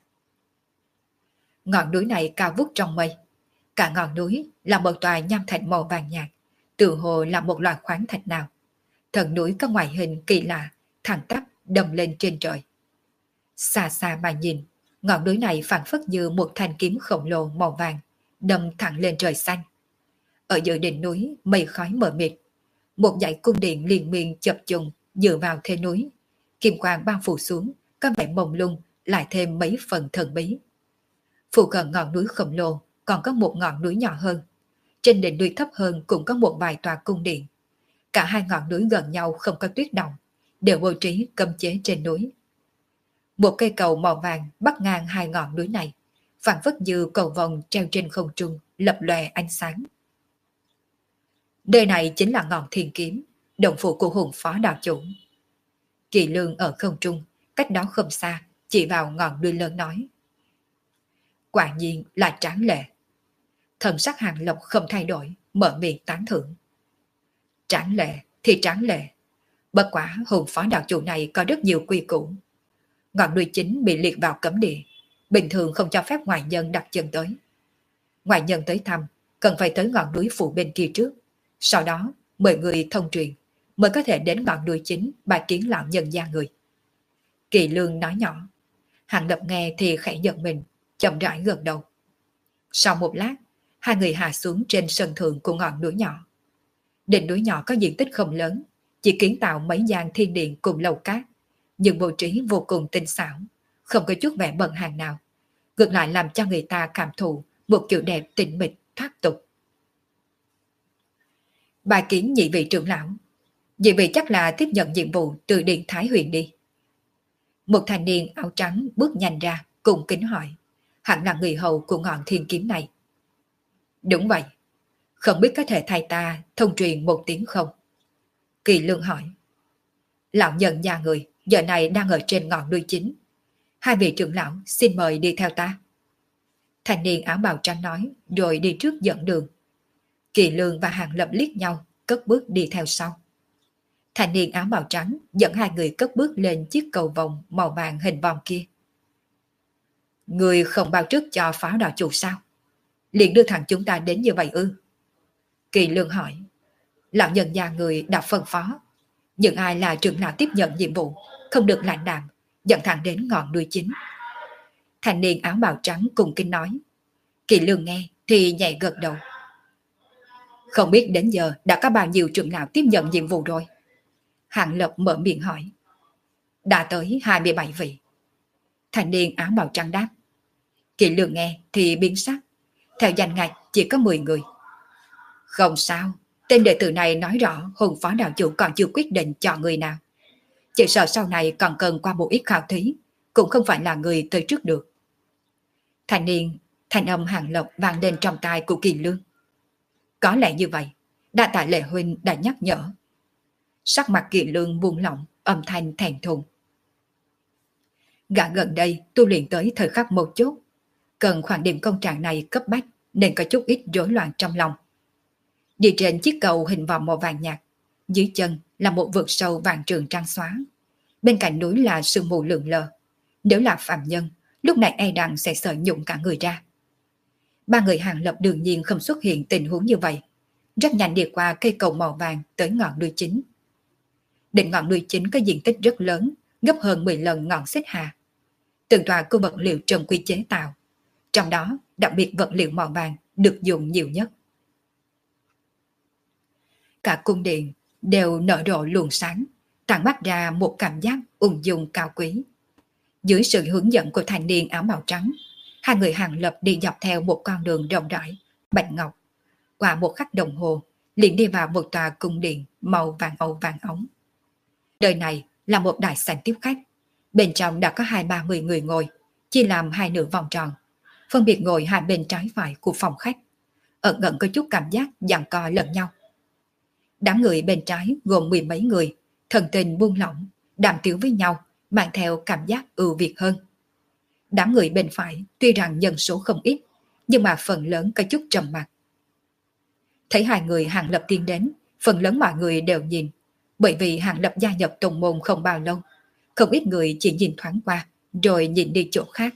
Ngọn núi này cao vút trong mây. Cả ngọn núi là một tòa nham thạch màu vàng nhạt, tự hồ là một loại khoáng thạch nào. Thần núi có ngoại hình kỳ lạ, thẳng tắp đâm lên trên trời. Xa xa mà nhìn, ngọn núi này phảng phất như một thanh kiếm khổng lồ màu vàng, đâm thẳng lên trời xanh. Ở giữa đỉnh núi, mây khói mờ mịt, một dãy cung điện liên miên chập trùng dựa vào thế núi, kim quang bao phủ xuống, có vẻ mông lung, lại thêm mấy phần thần bí. Phụ cận ngọn núi khổng lồ còn có một ngọn núi nhỏ hơn, trên đỉnh núi thấp hơn cũng có một vài tòa cung điện. Cả hai ngọn núi gần nhau không có tuyết động, đều bố trí cấm chế trên núi. Một cây cầu màu vàng bắc ngang hai ngọn núi này, phảng phất như cầu vồng treo trên không trung, lập lòe ánh sáng. Nơi này chính là ngọn thiên kiếm, động phủ của hùng phó đạo chủ. Kỳ Lương ở không trung, cách đó không xa, chỉ vào ngọn núi lớn nói. Quả nhiên là tráng lệ. Thần sắc Hàng Lập không thay đổi, mở miệng tán thưởng. Tráng lệ thì tráng lệ. Bất quả hùng phó đạo chủ này có rất nhiều quy củ. Ngọn núi chính bị liệt vào cấm địa, bình thường không cho phép ngoại nhân đặt chân tới. Ngoại nhân tới thăm, cần phải tới ngọn núi phụ bên kia trước. Sau đó, mời người thông truyền, mới có thể đến ngọn núi chính bài kiến lão nhân gia người. Kỳ Lương nói nhỏ. Hàng Lập nghe thì khẽ giận mình, chậm rãi gật đầu. Sau một lát, hai người hạ xuống trên sân thượng của ngọn núi nhỏ. Đỉnh núi nhỏ có diện tích không lớn, chỉ kiến tạo mấy gian thiên điện cùng lầu cát, nhưng bố trí vô cùng tinh xảo, không có chút vẻ bận hàng nào, ngược lại làm cho người ta cảm thụ một kiểu đẹp tĩnh mịch thoát tục. Bài kiến nhị vị trưởng lão. Nhị vị chắc là tiếp nhận nhiệm vụ từ Điện Thái Huyền đi. Một thanh niên áo trắng bước nhanh ra, cùng kính hỏi. Hẳn là người hầu của ngọn thiên kiếm này. Đúng vậy. Không biết có thể thay ta thông truyền một tiếng không? Kỳ Lương hỏi. Lão nhân nhà người giờ này đang ở trên ngọn núi chính. Hai vị trưởng lão xin mời đi theo ta. Thanh niên áo bào trắng nói, rồi đi trước dẫn đường. Kỳ Lương và Hàng Lập liếc nhau, cất bước đi theo sau. Thanh niên áo bào trắng dẫn hai người cất bước lên chiếc cầu vồng màu vàng hình vòng kia. Người không báo trước cho pháo đạo chủ sao? Liền đưa thẳng chúng ta đến như vậy ư? Kỳ Lương hỏi. Lão nhân gia người đã phân phó. Những ai là trưởng lão tiếp nhận nhiệm vụ, không được lãnh đạm, dẫn thẳng đến ngọn núi chính. Thanh niên áo bào trắng cùng kinh nói. Kỳ Lương nghe thì nhẹ gật đầu. Không biết đến giờ đã có bao nhiêu trưởng lão tiếp nhận nhiệm vụ rồi? Hàng Lập mở miệng hỏi. Đã tới hai mươi bảy vị. Thanh niên áo bào trắng đáp. Kỳ Lương nghe thì biến sắc. Theo danh ngạch chỉ có mười người. Không sao, tên đệ tử này nói rõ hùng phó đạo chủ còn chưa quyết định chọn người nào. Chỉ sợ sau này còn cần qua một ít khảo thí, cũng không phải là người tới trước được. Thanh niên, thanh âm Hàng Lập vang lên trong tai của Kỳ Lương. Có lẽ như vậy, đa tạ Lệ huynh đã nhắc nhở. Sắc mặt Kỳ Lương buông lỏng, âm thanh thèm thuồng. Gã gần đây tu luyện tới thời khắc một chút, cần khoản điểm công trạng này cấp bách nên có chút ít rối loạn trong lòng. Đi trên chiếc cầu hình vòng màu vàng nhạt, dưới chân là một vực sâu vàng trường trăng xóa, bên cạnh núi là sương mù lượn lờ. Nếu là phạm nhân, lúc này e rằng sẽ sợ nhụng cả người ra. Ba người Hàng Lập đương nhiên không xuất hiện tình huống như vậy, rất nhanh đi qua cây cầu màu vàng tới ngọn núi chính. Đỉnh ngọn núi chính có diện tích rất lớn, gấp hơn mười lần ngọn Xích Hà. Từng tòa của vật liệu trần quy chế tạo, trong đó đặc biệt vật liệu màu vàng được dùng nhiều nhất. Cả cung điện đều nở rộ luồng sáng, tản mắt ra một cảm giác ung dung cao quý. Dưới sự hướng dẫn của thanh niên áo bào trắng, hai người Hàng Lập đi dọc theo một con đường rộng rãi, bạch ngọc. Qua một khắc đồng hồ, liền đi vào một tòa cung điện màu vàng âu vàng ống. Đời này là một đại sảnh tiếp khách. Bên trong đã có hai ba mươi người ngồi, chia làm hai nửa vòng tròn, phân biệt ngồi hai bên trái phải của phòng khách. Ẩn ẩn có chút cảm giác giằng co lẫn nhau. Đám người bên trái gồm mười mấy người, thần tình buông lỏng, đàm tiếu với nhau, mang theo cảm giác ưu việt hơn. Đám người bên phải tuy rằng nhân số không ít, nhưng mà phần lớn có chút trầm mặc. Thấy hai người Hàng Lập tiến đến, phần lớn mọi người đều nhìn, bởi vì Hàng Lập gia nhập tông môn không bao lâu, không ít người chỉ nhìn thoáng qua, rồi nhìn đi chỗ khác.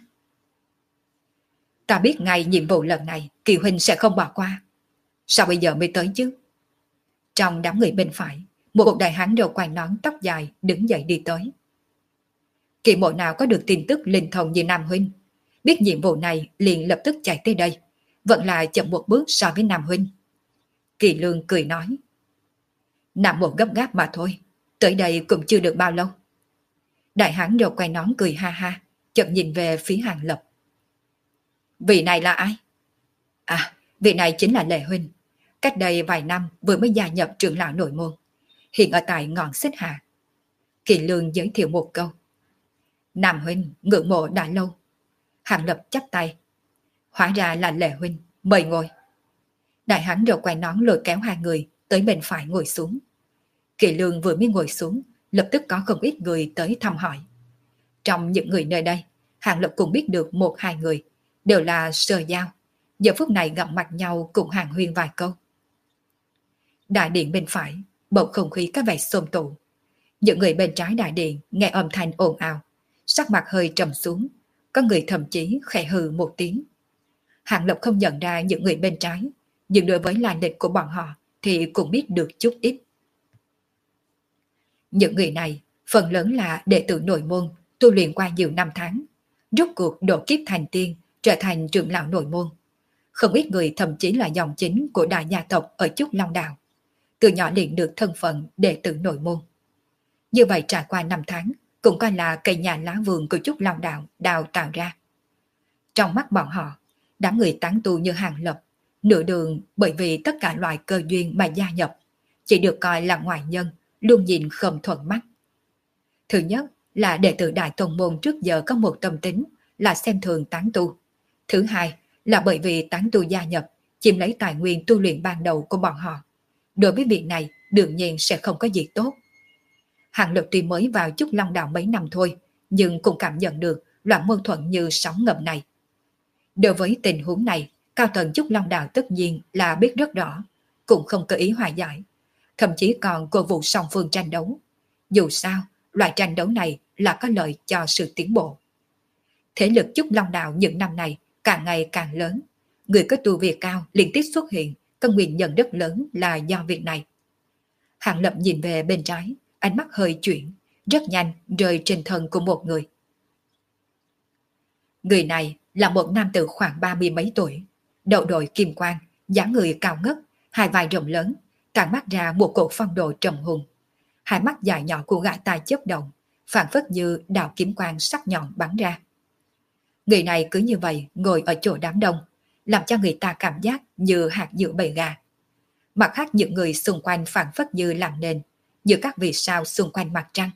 Ta biết ngay nhiệm vụ lần này Kỳ huynh sẽ không bỏ qua. Sao bây giờ mới tới chứ? Trong đám người bên phải, một đại hán đầu quai nón tóc dài đứng dậy đi tới. Kỳ Mộ nào có được tin tức linh thông như Nam huynh, biết nhiệm vụ này liền lập tức chạy tới đây, vẫn là chậm một bước so với Nam huynh. Kỳ Lương cười nói. Nam Mộ gấp gáp mà thôi, tới đây cũng chưa được bao lâu. Đại hán đầu quai nón cười ha ha, chợt nhìn về phía Hàng Lập. Vị này là ai? À, vị này chính là Lệ huynh. Cách đây vài năm vừa mới gia nhập trưởng lão nội môn, hiện ở tại ngọn xích hạ. Kỳ Lương giới thiệu một câu. Nam huynh ngưỡng mộ đã lâu. Hàng Lập chắp tay. Hóa ra là Lệ huynh, mời ngồi. Đại hán đầu quai nón lôi kéo hai người tới bên phải ngồi xuống. Kỳ Lương vừa mới ngồi xuống, lập tức có không ít người tới thăm hỏi. Trong những người nơi đây, Hàng Lập cũng biết được một hai người, đều là Sơ Giao. Giờ phút này gặp mặt nhau cùng hàng huyên vài câu. Đại điện bên phải, bầu không khí có vẻ xôn tụ. Những người bên trái đại điện nghe âm thanh ồn ào, sắc mặt hơi trầm xuống, có người thậm chí khẽ hừ một tiếng. Hàng Lập không nhận ra những người bên trái, nhưng đối với lai lịch của bọn họ thì cũng biết được chút ít. Những người này phần lớn là đệ tử nội môn, tu luyện qua nhiều năm tháng, rốt cuộc độ kiếp thành tiên, trở thành trưởng lão nội môn. Không ít người thậm chí là dòng chính của đại gia tộc ở Trúc Long Đào, từ nhỏ liền được thân phận đệ tử nội môn. Như vậy trải qua năm tháng, cũng coi là cây nhà lá vườn của Trúc Long Đào đào tạo ra. Trong mắt bọn họ, đám người tán tu như Hàng Lập, nửa đường bởi vì tất cả loại cơ duyên mà gia nhập, chỉ được coi là ngoại nhân, luôn nhìn không thuận mắt. Thứ nhất là đệ tử đại tông môn trước giờ có một tâm tính là xem thường tán tu. Thứ hai là bởi vì tán tu gia nhập, chiếm lấy tài nguyên tu luyện ban đầu của bọn họ. Đối với việc này, đương nhiên sẽ không có gì tốt. Hàng Lập tuy mới vào Trúc Long Đào mấy năm thôi, nhưng cũng cảm nhận được loạn mâu thuẫn như sóng ngầm này. Đối với tình huống này, cao tầng Trúc Long Đào tất nhiên là biết rất rõ, cũng không có ý hòa giải, thậm chí còn cổ vũ song phương tranh đấu. Dù sao, loại tranh đấu này là có lợi cho sự tiến bộ. Thế lực Trúc Long Đào những năm này càng ngày càng lớn, người có tu vi cao liên tiếp xuất hiện, có nguyên nhân rất lớn là do việc này. Hàng Lập nhìn về bên trái, ánh mắt hơi chuyển, rất nhanh rơi trên thân của một người. Người này là một nam tử khoảng ba mươi mấy tuổi, đầu đội kim quang, dáng người cao ngất, hai vai rộng lớn, tản mắt ra một cột phong độ trầm hùng. Hai mắt dài nhỏ của gã ta chớp động, phản phất như đạo kiếm quang sắc nhọn bắn ra. Người này cứ như vậy ngồi ở chỗ đám đông, làm cho người ta cảm giác như hạt giữa bầy gà. Mặt khác những người xung quanh phản phất như làm nền, như các vì sao xung quanh mặt trăng.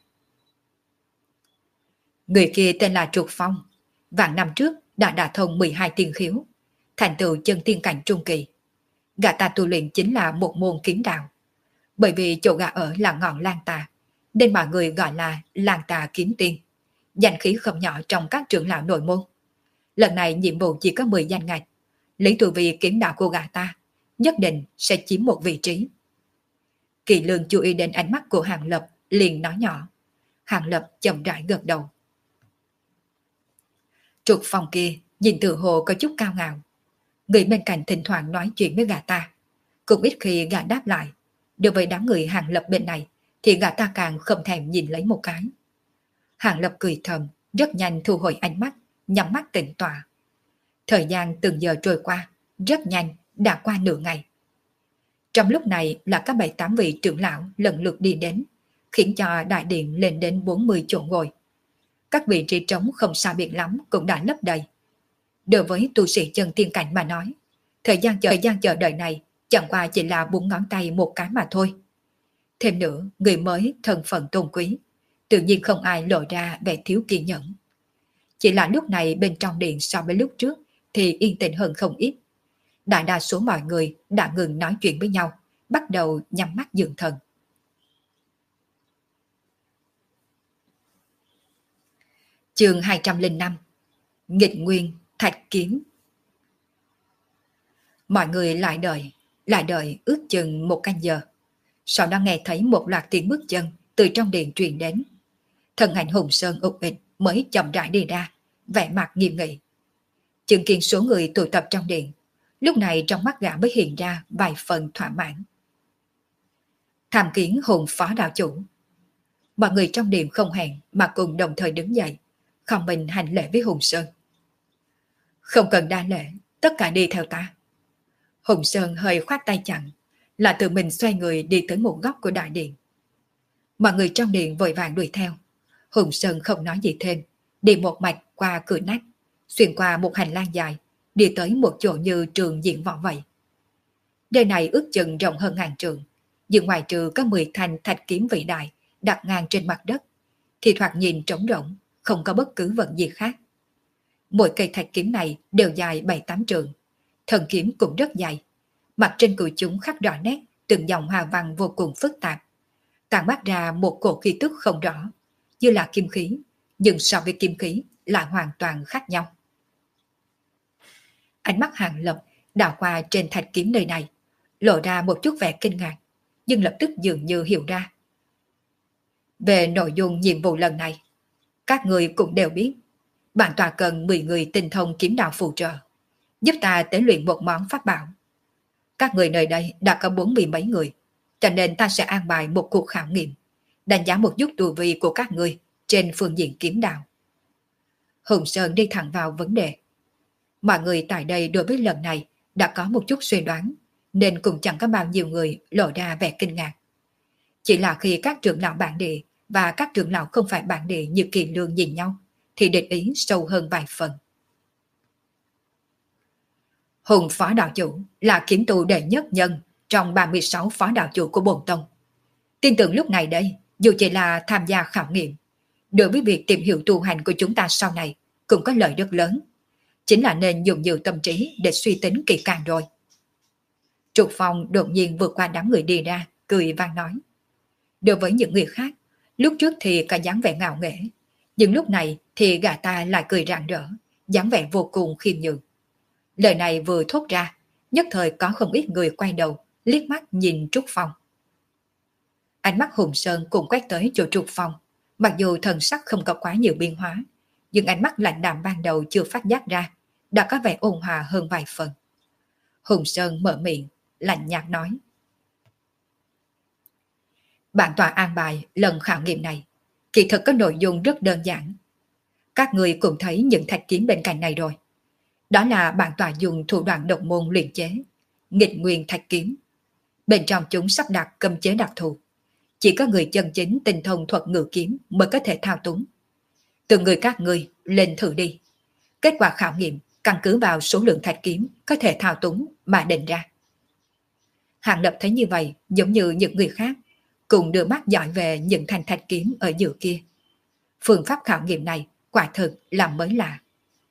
Người kia tên là Trục Phong, vạn năm trước đã đả thông mười hai tiên khiếu, thành tựu chân tiên cảnh trung kỳ. Gã ta tu luyện chính là một môn kiếm đạo. Bởi vì chỗ gã ở là ngọn Lan Tà, nên mọi người gọi là Lan Tà kiếm tiên, danh khí không nhỏ trong các trưởng lão nội môn. Lần này nhiệm vụ chỉ có mười danh ngạch, lấy tu vi kiếm đạo của gã ta, nhất định sẽ chiếm một vị trí. Kỳ Lương chú ý đến ánh mắt của Hàng Lập, liền nói nhỏ. Hàng Lập chậm rãi gật đầu. Trục Phong kia nhìn tự hồ có chút cao ngạo. Người bên cạnh thỉnh thoảng nói chuyện với gã ta, cũng ít khi gã đáp lại. Đối với đám người Hàng Lập bên này thì gã ta càng không thèm nhìn lấy một cái. Hàng Lập cười thầm, rất nhanh thu hồi ánh mắt, nhắm mắt tĩnh tọa. Thời gian từng giờ trôi qua, rất nhanh, đã qua nửa ngày. Trong lúc này là các bảy tám vị trưởng lão lần lượt đi đến, khiến cho đại điện lên đến bốn mươi chỗ ngồi. Các vị trí trống không xa biệt lắm cũng đã lấp đầy. Đối với tu sĩ chân tiên cảnh mà nói, thời gian chờ, thời gian chờ đợi này chẳng qua chỉ là bốn ngón tay một cái mà thôi. Thêm nữa, người mới thân phận tôn quý, tự nhiên không ai lộ ra vẻ thiếu kiên nhẫn. Chỉ là lúc này bên trong điện so với lúc trước thì yên tĩnh hơn không ít. Đại đa số mọi người đã ngừng nói chuyện với nhau, bắt đầu nhắm mắt dưỡng thần. Chương hai trăm lẻ năm. Nghịch nguyên thạch kiếm. Mọi người lại đợi, lại đợi ước chừng một canh giờ. Sau đó nghe thấy một loạt tiếng bước chân từ trong điện truyền đến. Thân ảnh Hùng Sơn ục ịch mới chậm rãi đi ra, vẻ mặt nghiêm nghị. Chứng kiến số người tụ tập trong điện, lúc này trong mắt gã mới hiện ra vài phần thỏa mãn. Tham kiến Hùng phó đạo chủ. Mọi người trong điện không hẹn mà cùng đồng thời đứng dậy, không mình hành lễ với Hùng Sơn. Không cần đa lễ, tất cả đi theo ta. Hùng Sơn hơi khoát tay chặn, là tự mình xoay người đi tới một góc của đại điện. Mọi người trong điện vội vàng đuổi theo. Hùng Sơn không nói gì thêm, đi một mạch qua cửa nách, xuyên qua một hành lang dài, đi tới một chỗ như trường diễn võ vậy. Nơi này ước chừng rộng hơn ngàn trường, nhưng ngoài trừ có mười thanh thạch kiếm vĩ đại đặt ngang trên mặt đất, thì thoạt nhìn trống rỗng, không có bất cứ vật gì khác. Mỗi cây thạch kiếm này đều dài bảy tám trường, thần kiếm cũng rất dài, mặt trên của chúng khắc rõ nét từng dòng hoa văn vô cùng phức tạp, tản mát ra một cổ khí tức không rõ, như là kim khí, nhưng so với kim khí lại hoàn toàn khác nhau. Ánh mắt Hàng Lập đảo qua trên thạch kiếm nơi này, lộ ra một chút vẻ kinh ngạc, nhưng lập tức dường như hiểu ra. Về nội dung nhiệm vụ lần này, các người cũng đều biết, bản tọa cần mười người tinh thông kiếm đạo phù trợ, giúp ta tế luyện một món pháp bảo. Các người nơi đây đã có bốn mươi mấy người, cho nên ta sẽ an bài một cuộc khảo nghiệm, đánh giá một chút tu vi của các người trên phương diện kiếm đạo. Hùng Sơn đi thẳng vào vấn đề. Mọi người tại đây đối với lần này đã có một chút suy đoán, nên cũng chẳng có bao nhiêu người lộ ra vẻ kinh ngạc. Chỉ là khi các trưởng lão bản địa và các trưởng lão không phải bản địa như Kỳ Lương nhìn nhau, thì địch ý sâu hơn vài phần. Hùng phó đạo chủ là kiếm tu đệ nhất nhân trong ba mươi sáu phó đạo chủ của bổn tông. Tin tưởng lúc này đây, dù chỉ là tham gia khảo nghiệm, đối với việc tìm hiểu tu hành của chúng ta sau này cũng có lợi rất lớn. Chính là nên dùng nhiều tâm trí để suy tính kỹ càng rồi. Trục Phong đột nhiên vượt qua đám người đi ra, cười vang nói. Đối với những người khác, lúc trước thì có dáng vẻ ngạo nghễ, nhưng lúc này thì gã ta lại cười rạng rỡ, dáng vẻ vô cùng khiêm nhường. Lời này vừa thốt ra, nhất thời có không ít người quay đầu, liếc mắt nhìn Trúc Phong. Ánh mắt Hùng Sơn cũng quét tới chỗ Trục Phong, mặc dù thần sắc không có quá nhiều biến hóa, nhưng ánh mắt lạnh đạm ban đầu chưa phát giác ra, đã có vẻ ôn hòa hơn vài phần. Hùng Sơn mở miệng, lạnh nhạt nói. Bản tọa an bài lần khảo nghiệm này, kỳ thực có nội dung rất đơn giản. Các người cũng thấy những thạch kiếm bên cạnh này rồi. Đó là bản tọa dùng thủ đoạn độc môn luyện chế, nghịch nguyên thạch kiếm. Bên trong chúng sắp đặt cấm chế đặc thù. Chỉ có người chân chính tinh thông thuật ngự kiếm mới có thể thao túng. Từ người các người lên thử đi. Kết quả khảo nghiệm căn cứ vào số lượng thạch kiếm có thể thao túng mà định ra. Hàng Lập thấy như vậy, giống như những người khác, cùng đưa mắt dõi về những thanh thạch kiếm ở giữa kia. Phương pháp khảo nghiệm này quả thực là mới lạ.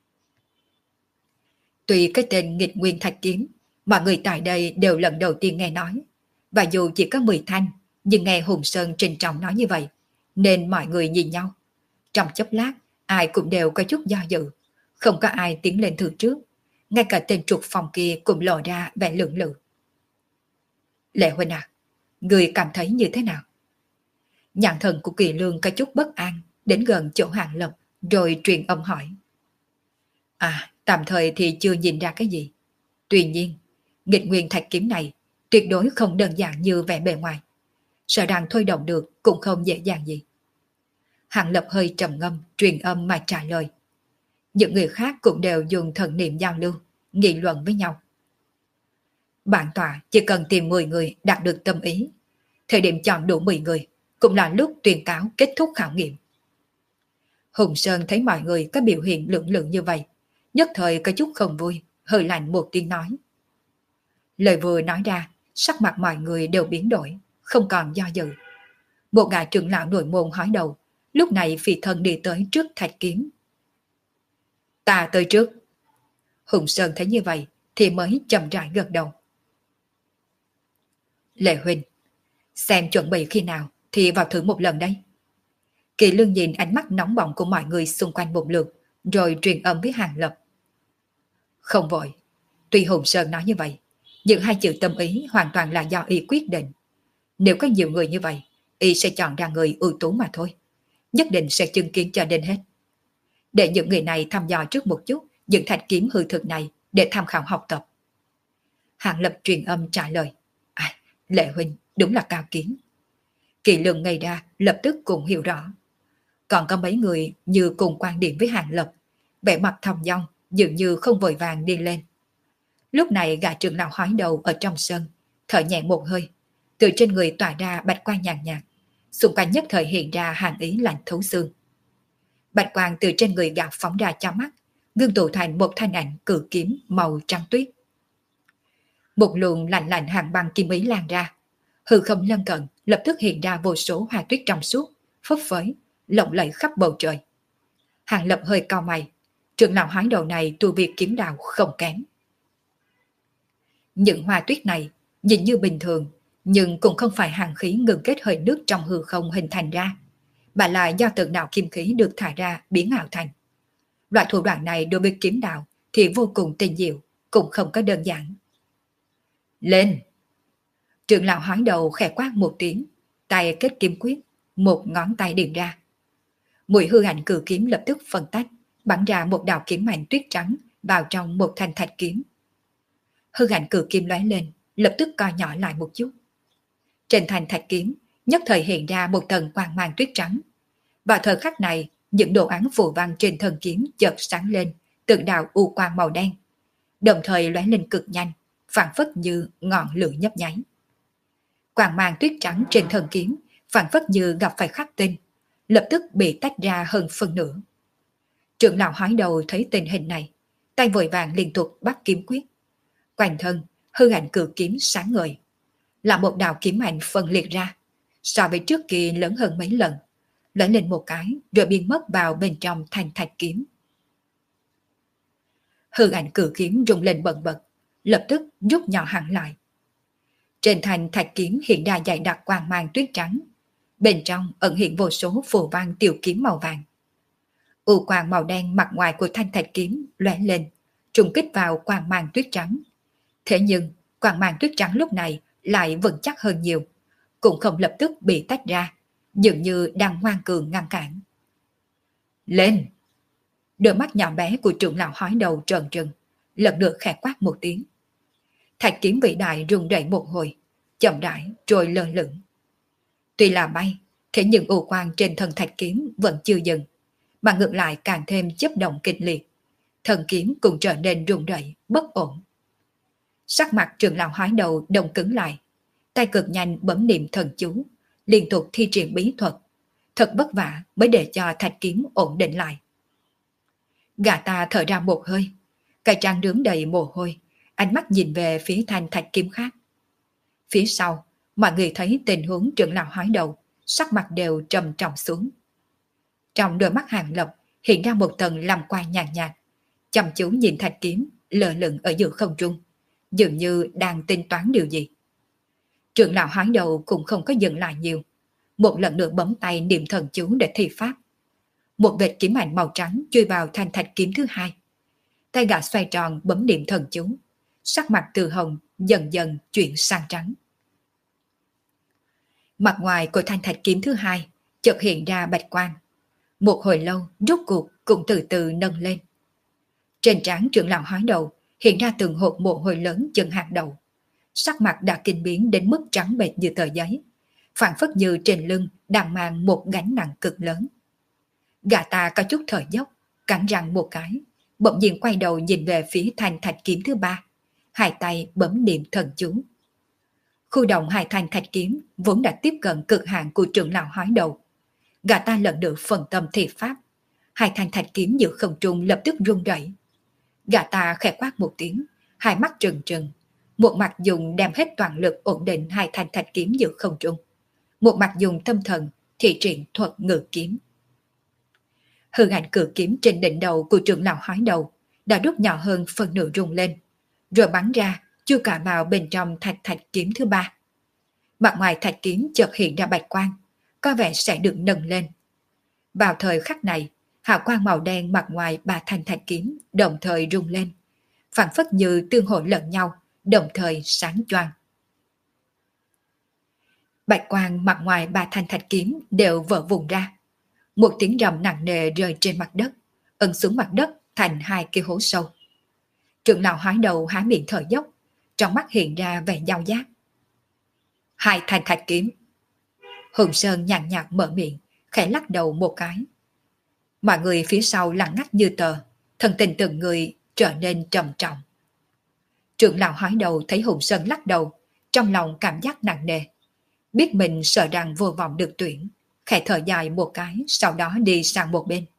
Tuy cái tên nghịch nguyên thạch kiếm, mọi người tại đây đều lần đầu tiên nghe nói, và dù chỉ có mười thanh, nhưng nghe Hùng Sơn trình trọng nói như vậy, nên mọi người nhìn nhau. Trong chốc lát, ai cũng đều có chút do dự, không có ai tiến lên thử trước, ngay cả tên Trục Phong kia cũng lộ ra vẻ lưỡng lự. Lệ huynh à, người cảm thấy như thế nào? Nhãn thần của Kỳ Lương có chút bất an, đến gần chỗ Hàng Lập, rồi truyền âm hỏi. À, tạm thời thì chưa nhìn ra cái gì. Tuy nhiên, nghịch nguyên thạch kiếm này tuyệt đối không đơn giản như vẻ bề ngoài. Sợ rằng thôi động được cũng không dễ dàng gì. Hàng Lập hơi trầm ngâm, truyền âm mà trả lời. Những người khác cũng đều dùng thần niệm giao lưu, nghị luận với nhau. Bản tọa chỉ cần tìm mười người đạt được tâm ý. Thời điểm chọn đủ mười người cũng là lúc tuyên cáo kết thúc khảo nghiệm. Hùng Sơn thấy mọi người có biểu hiện lưỡng lự như vậy, nhất thời có chút không vui, hơi lạnh một tiếng nói. Lời vừa nói ra, sắc mặt mọi người đều biến đổi, không còn do dự. Một gã trưởng lão nội môn hỏi đầu, lúc này phi thân đi tới trước thạch kiếm. Ta tới trước. Hùng Sơn thấy như vậy thì mới chậm rãi gật đầu. Lệ huynh, xem chuẩn bị khi nào thì vào thử một lần đây. Kỳ Lương nhìn ánh mắt nóng bỏng của mọi người xung quanh một lượt, rồi truyền âm với Hàng Lập. Không vội, tuy Hùng Sơn nói như vậy, nhưng hai chữ tâm ý hoàn toàn là do y quyết định. Nếu có nhiều người như vậy, y sẽ chọn ra người ưu tú mà thôi. Nhất định sẽ chứng kiến cho đến hết. Để những người này thăm dò trước một chút những thạch kiếm hư thực này để tham khảo học tập. Hàng Lập truyền âm trả lời. À, Lệ huynh đúng là cao kiến, Kỳ Lương ngây ra, lập tức cũng hiểu rõ. Còn có mấy người như cùng quan điểm với Hàng Lập, vẻ mặt thong dong, dường như không vội vàng đi lên. Lúc này gã trưởng lão hói đầu ở trong sân, thở nhẹ một hơi, từ trên người tỏa ra bạch quang nhàn nhạt, xung quanh nhất thời hiện ra hàn ý lạnh thấu xương. Bạch quang từ trên người gã phóng ra cho mắt, ngưng tụ thành một thanh ảnh cự kiếm màu trắng tuyết. Một luồng lạnh lạnh hàng băng kim ý lan ra, hư không lân cận lập tức hiện ra vô số hoa tuyết trong suốt, phấp phới, lộng lẫy khắp bầu trời. Hàng Lập hơi cau mày, trưởng lão hói đầu này tu vi kiếm đạo không kém. Những hoa tuyết này nhìn như bình thường, nhưng cũng không phải hàng khí ngừng kết hơi nước trong hư không hình thành ra, mà là do từng đạo kim khí được thải ra biến ảo thành. Loại thủ đoạn này đối với kiếm đạo thì vô cùng tinh diệu, cũng không có đơn giản. Lên! Trưởng lão hói đầu khẽ quát một tiếng, tay kết kiếm quyết, một ngón tay điểm ra. Mùi hư ảnh cử kiếm lập tức phân tách, bắn ra một đạo kiếm mảnh tuyết trắng vào trong một thanh thạch kiếm. Hư ảnh cử kiếm lóe lên, lập tức co nhỏ lại một chút. Trên thanh thạch kiếm, nhất thời hiện ra một tầng quang mang tuyết trắng. Vào thời khắc này, những đồ án phù văn trên thân kiếm chợt sáng lên, từng đạo u quang màu đen, đồng thời lóe lên cực nhanh, phảng phất như ngọn lửa nhấp nháy. Quang mang tuyết trắng trên thân kiếm phảng phất như gặp phải khắc tinh, lập tức bị tách ra hơn phân nửa. Trưởng lão hói đầu thấy tình hình này, tay vội vàng liên tục bắt kiếm quyết. Quanh thân, hư ảnh cử kiếm sáng ngời, là một đạo kiếm ảnh phân liệt ra, so với trước kia lớn hơn mấy lần, lóe lên một cái rồi biến mất vào bên trong thanh thạch kiếm. Hư ảnh cử kiếm rung lên bần bật, lập tức rút nhỏ hẳn lại. Trên thanh thạch kiếm hiện ra dày đặc quang mang tuyết trắng, bên trong ẩn hiện vô số phù văn tiểu kiếm màu vàng. U quang màu đen mặt ngoài của thanh thạch kiếm lóe lên, trùng kích vào quang mang tuyết trắng. Thế nhưng quang mang tuyết trắng lúc này lại vững chắc hơn nhiều, cũng không lập tức bị tách ra, dường như đang ngoan cường ngăn cản. Lên! Đôi mắt nhỏ bé của trưởng lão hói đầu trợn trừng, lần lượt khẽ quát một tiếng. Thạch kiếm vĩ đại rung rẩy một hồi, chậm rãi rồi lơ lửng. Tuy là bay, thế nhưng u quang trên thân thạch kiếm vẫn chưa dừng, mà ngược lại càng thêm chớp động kịch liệt. Thân kiếm cũng trở nên rung rẩy, bất ổn. Sắc mặt trưởng lão hói đầu đông cứng lại, tay cực nhanh bấm niệm thần chú, liên tục thi triển bí thuật, thật vất vả mới để cho thạch kiếm ổn định lại. Gã ta thở ra một hơi, cái trán nướng đầy mồ hôi, ánh mắt nhìn về phía thanh thạch kiếm khác. Phía sau, mọi người thấy tình huống trưởng lão hói đầu, sắc mặt đều trầm trọng xuống. Trong đôi mắt Hàng Lập hiện ra một tầng lam quang nhàn nhạt, nhạt, chăm chú nhìn thạch kiếm lơ lửng ở giữa không trung, dường như đang tính toán điều gì. Trưởng lão hói đầu cũng không có dừng lại nhiều, một lần nữa bấm tay niệm thần chú để thi pháp. Một vệt kiếm ảnh màu trắng chui vào thanh thạch kiếm thứ hai. Tay gã xoay tròn bấm niệm thần chú, sắc mặt từ hồng dần dần chuyển sang trắng. Mặt ngoài của thanh thạch kiếm thứ hai chợt hiện ra bạch quang. Một hồi lâu rốt cuộc cũng từ từ nâng lên. Trên trán trưởng lão hói đầu hiện ra từng hột mồ hôi lớn chân hạt đầu. Sắc mặt đã kinh biến đến mức trắng bệch như tờ giấy, phảng phất như trên lưng đang mang một gánh nặng cực lớn. Gã ta có chút thở dốc, cắn răng một cái, bỗng nhiên quay đầu nhìn về phía thanh thạch kiếm thứ ba, hai tay bấm niệm thần chú. Khu động hai thanh thạch kiếm vốn đã tiếp cận cực hạn của trưởng lão hói đầu. Gã ta lần nữa phần tâm thi pháp, hai thanh thạch kiếm giữa không trung lập tức rung rẩy. Gã ta khẽ quát một tiếng, hai mắt trừng trừng, một mặt dùng đem hết toàn lực ổn định hai thanh thạch kiếm giữa không trung, một mặt dùng tâm thần thị triển thuật ngự kiếm. Hư ảnh cử kiếm trên đỉnh đầu của trưởng lão hói đầu đã rút nhỏ hơn phần nửa rung lên, rồi bắn ra chui cả vào bên trong thạch thạch kiếm thứ ba. Mặt ngoài thạch kiếm chợt hiện ra bạch quang, có vẻ sẽ được nâng lên. Vào thời khắc này, hào quang màu đen mặt ngoài ba thanh thạch kiếm đồng thời rung lên, phảng phất như tương hội lẫn nhau, đồng thời sáng choang. Bạch quang mặt ngoài ba thanh thạch kiếm đều vỡ vụn ra. Một tiếng rầm nặng nề rơi trên mặt đất, ấn xuống mặt đất thành hai cái hố sâu. Trưởng lão hói đầu há miệng thở dốc, trong mắt hiện ra vẻ dao giác. Hai thanh thạch kiếm. Hùng Sơn nhàn nhạt mở miệng, khẽ lắc đầu một cái. Mọi người phía sau lặng ngắt như tờ, thần tình từng người trở nên trầm trọng. Trưởng lão hói đầu thấy Hùng Sơn lắc đầu, trong lòng cảm giác nặng nề. Biết mình sợ rằng vô vọng được tuyển, khẽ thở dài một cái, sau đó đi sang một bên.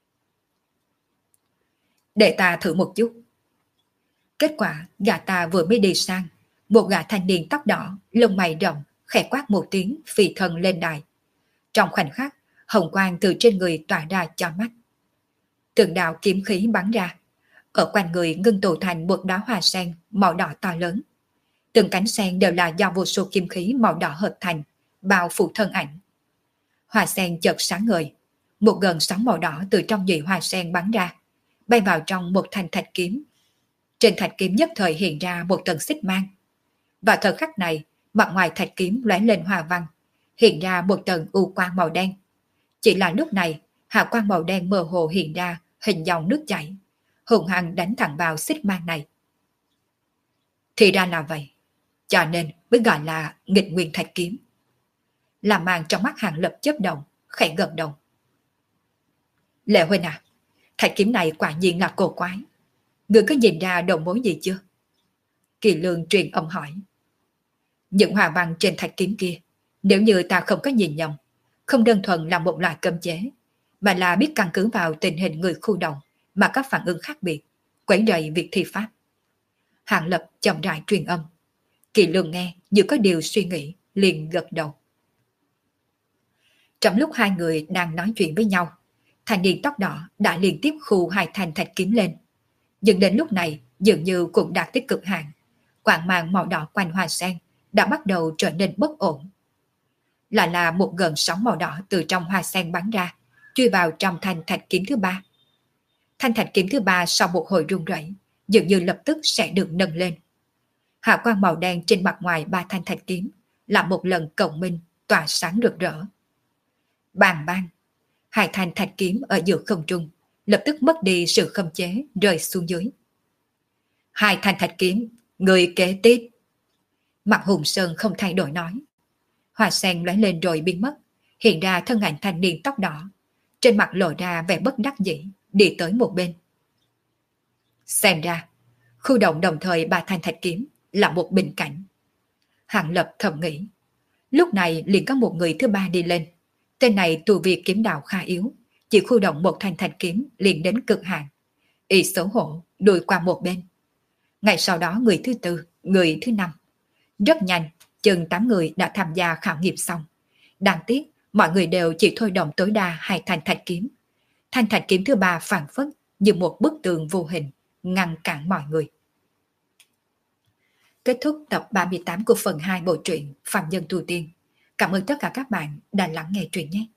Để ta thử một chút. Kết quả, gã ta vừa mới đi sang, một gã thanh niên tóc đỏ, lông mày rộng, khẽ quát một tiếng, phi thân lên đài. Trong khoảnh khắc, hồng quang từ trên người tỏa ra cho mắt. Từng đạo kiếm khí bắn ra, ở quanh người ngưng tụ thành một đóa hoa sen màu đỏ to lớn. Từng cánh sen đều là do vô số kim khí màu đỏ hợp thành, bao phủ thân ảnh. Hoa sen chợt sáng ngời, một gần sóng màu đỏ từ trong nhụy hoa sen bắn ra, bay vào trong một thanh thạch kiếm. Trên thạch kiếm nhất thời hiện ra một tầng xích mang. Vào thời khắc này, mặt ngoài thạch kiếm lóe lên hoa văn, hiện ra một tầng u quang màu đen. Chỉ là lúc này, hào quang màu đen mơ hồ hiện ra hình dòng nước chảy, hùng hăng đánh thẳng vào xích mang này. Thì ra là vậy, cho nên mới gọi là nghịch nguyên thạch kiếm. Làm màn trong mắt Hàng Lập chớp động, khẽ gật đầu. Lệ huynh à, thạch kiếm này quả nhiên là cổ quái. Người có nhìn ra đầu mối gì chưa? Kỳ Lương truyền âm hỏi. Những hòa văn trên thạch kiếm kia, nếu như ta không có nhìn nhầm, không đơn thuần là một loại cấm chế, mà là biết căn cứ vào tình hình người khu động mà các phản ứng khác biệt, quấy rầy việc thi pháp. Hàng Lập chậm rãi truyền âm. Kỳ Lương nghe như có điều suy nghĩ, liền gật đầu. Trong lúc hai người đang nói chuyện với nhau, thanh niên tóc đỏ đã liên tiếp khu hai thanh thạch kiếm lên. Nhưng đến lúc này dường như cũng đạt tới cực hạn. Quang mang màu đỏ quanh hoa sen đã bắt đầu trở nên bất ổn. Lại là một gần sóng màu đỏ từ trong hoa sen bắn ra, chui vào trong thanh thạch kiếm thứ ba. Thanh thạch kiếm thứ ba sau một hồi rung rẩy, dường như lập tức sẽ được nâng lên. Hạ quang màu đen trên mặt ngoài ba thanh thạch kiếm là một lần cộng minh tỏa sáng rực rỡ. Bàng bang, hai thanh thạch kiếm ở giữa không trung lập tức mất đi sự khống chế, rơi xuống dưới. Hai thanh thạch kiếm, người kế tiếp. Mặt Hùng Sơn không thay đổi nói. Hoa sen lóe lên rồi biến mất, hiện ra thân ảnh thanh niên tóc đỏ, trên mặt lộ ra vẻ bất đắc dĩ, đi tới một bên. Xem ra, khu động đồng thời ba thanh thạch kiếm là một bình cảnh. Hàng Lập thầm nghĩ. Lúc này liền có một người thứ ba đi lên. Tên này tu vi kiếm đạo khá yếu, chỉ khu động một thanh thạch kiếm liền đến cực hạn. Y xấu hổ đuổi qua một bên. Ngày sau đó người thứ tư, người thứ năm. Rất nhanh, chừng tám người đã tham gia khảo nghiệm xong. Đáng tiếc, mọi người đều chỉ thôi động tối đa hai thanh thạch kiếm. Thanh thạch kiếm thứ ba phản phất như một bức tường vô hình, ngăn cản mọi người. Kết thúc tập ba mươi tám của phần hai bộ truyện Phạm Nhân Tu Tiên. Cảm ơn tất cả các bạn đã lắng nghe truyện nhé.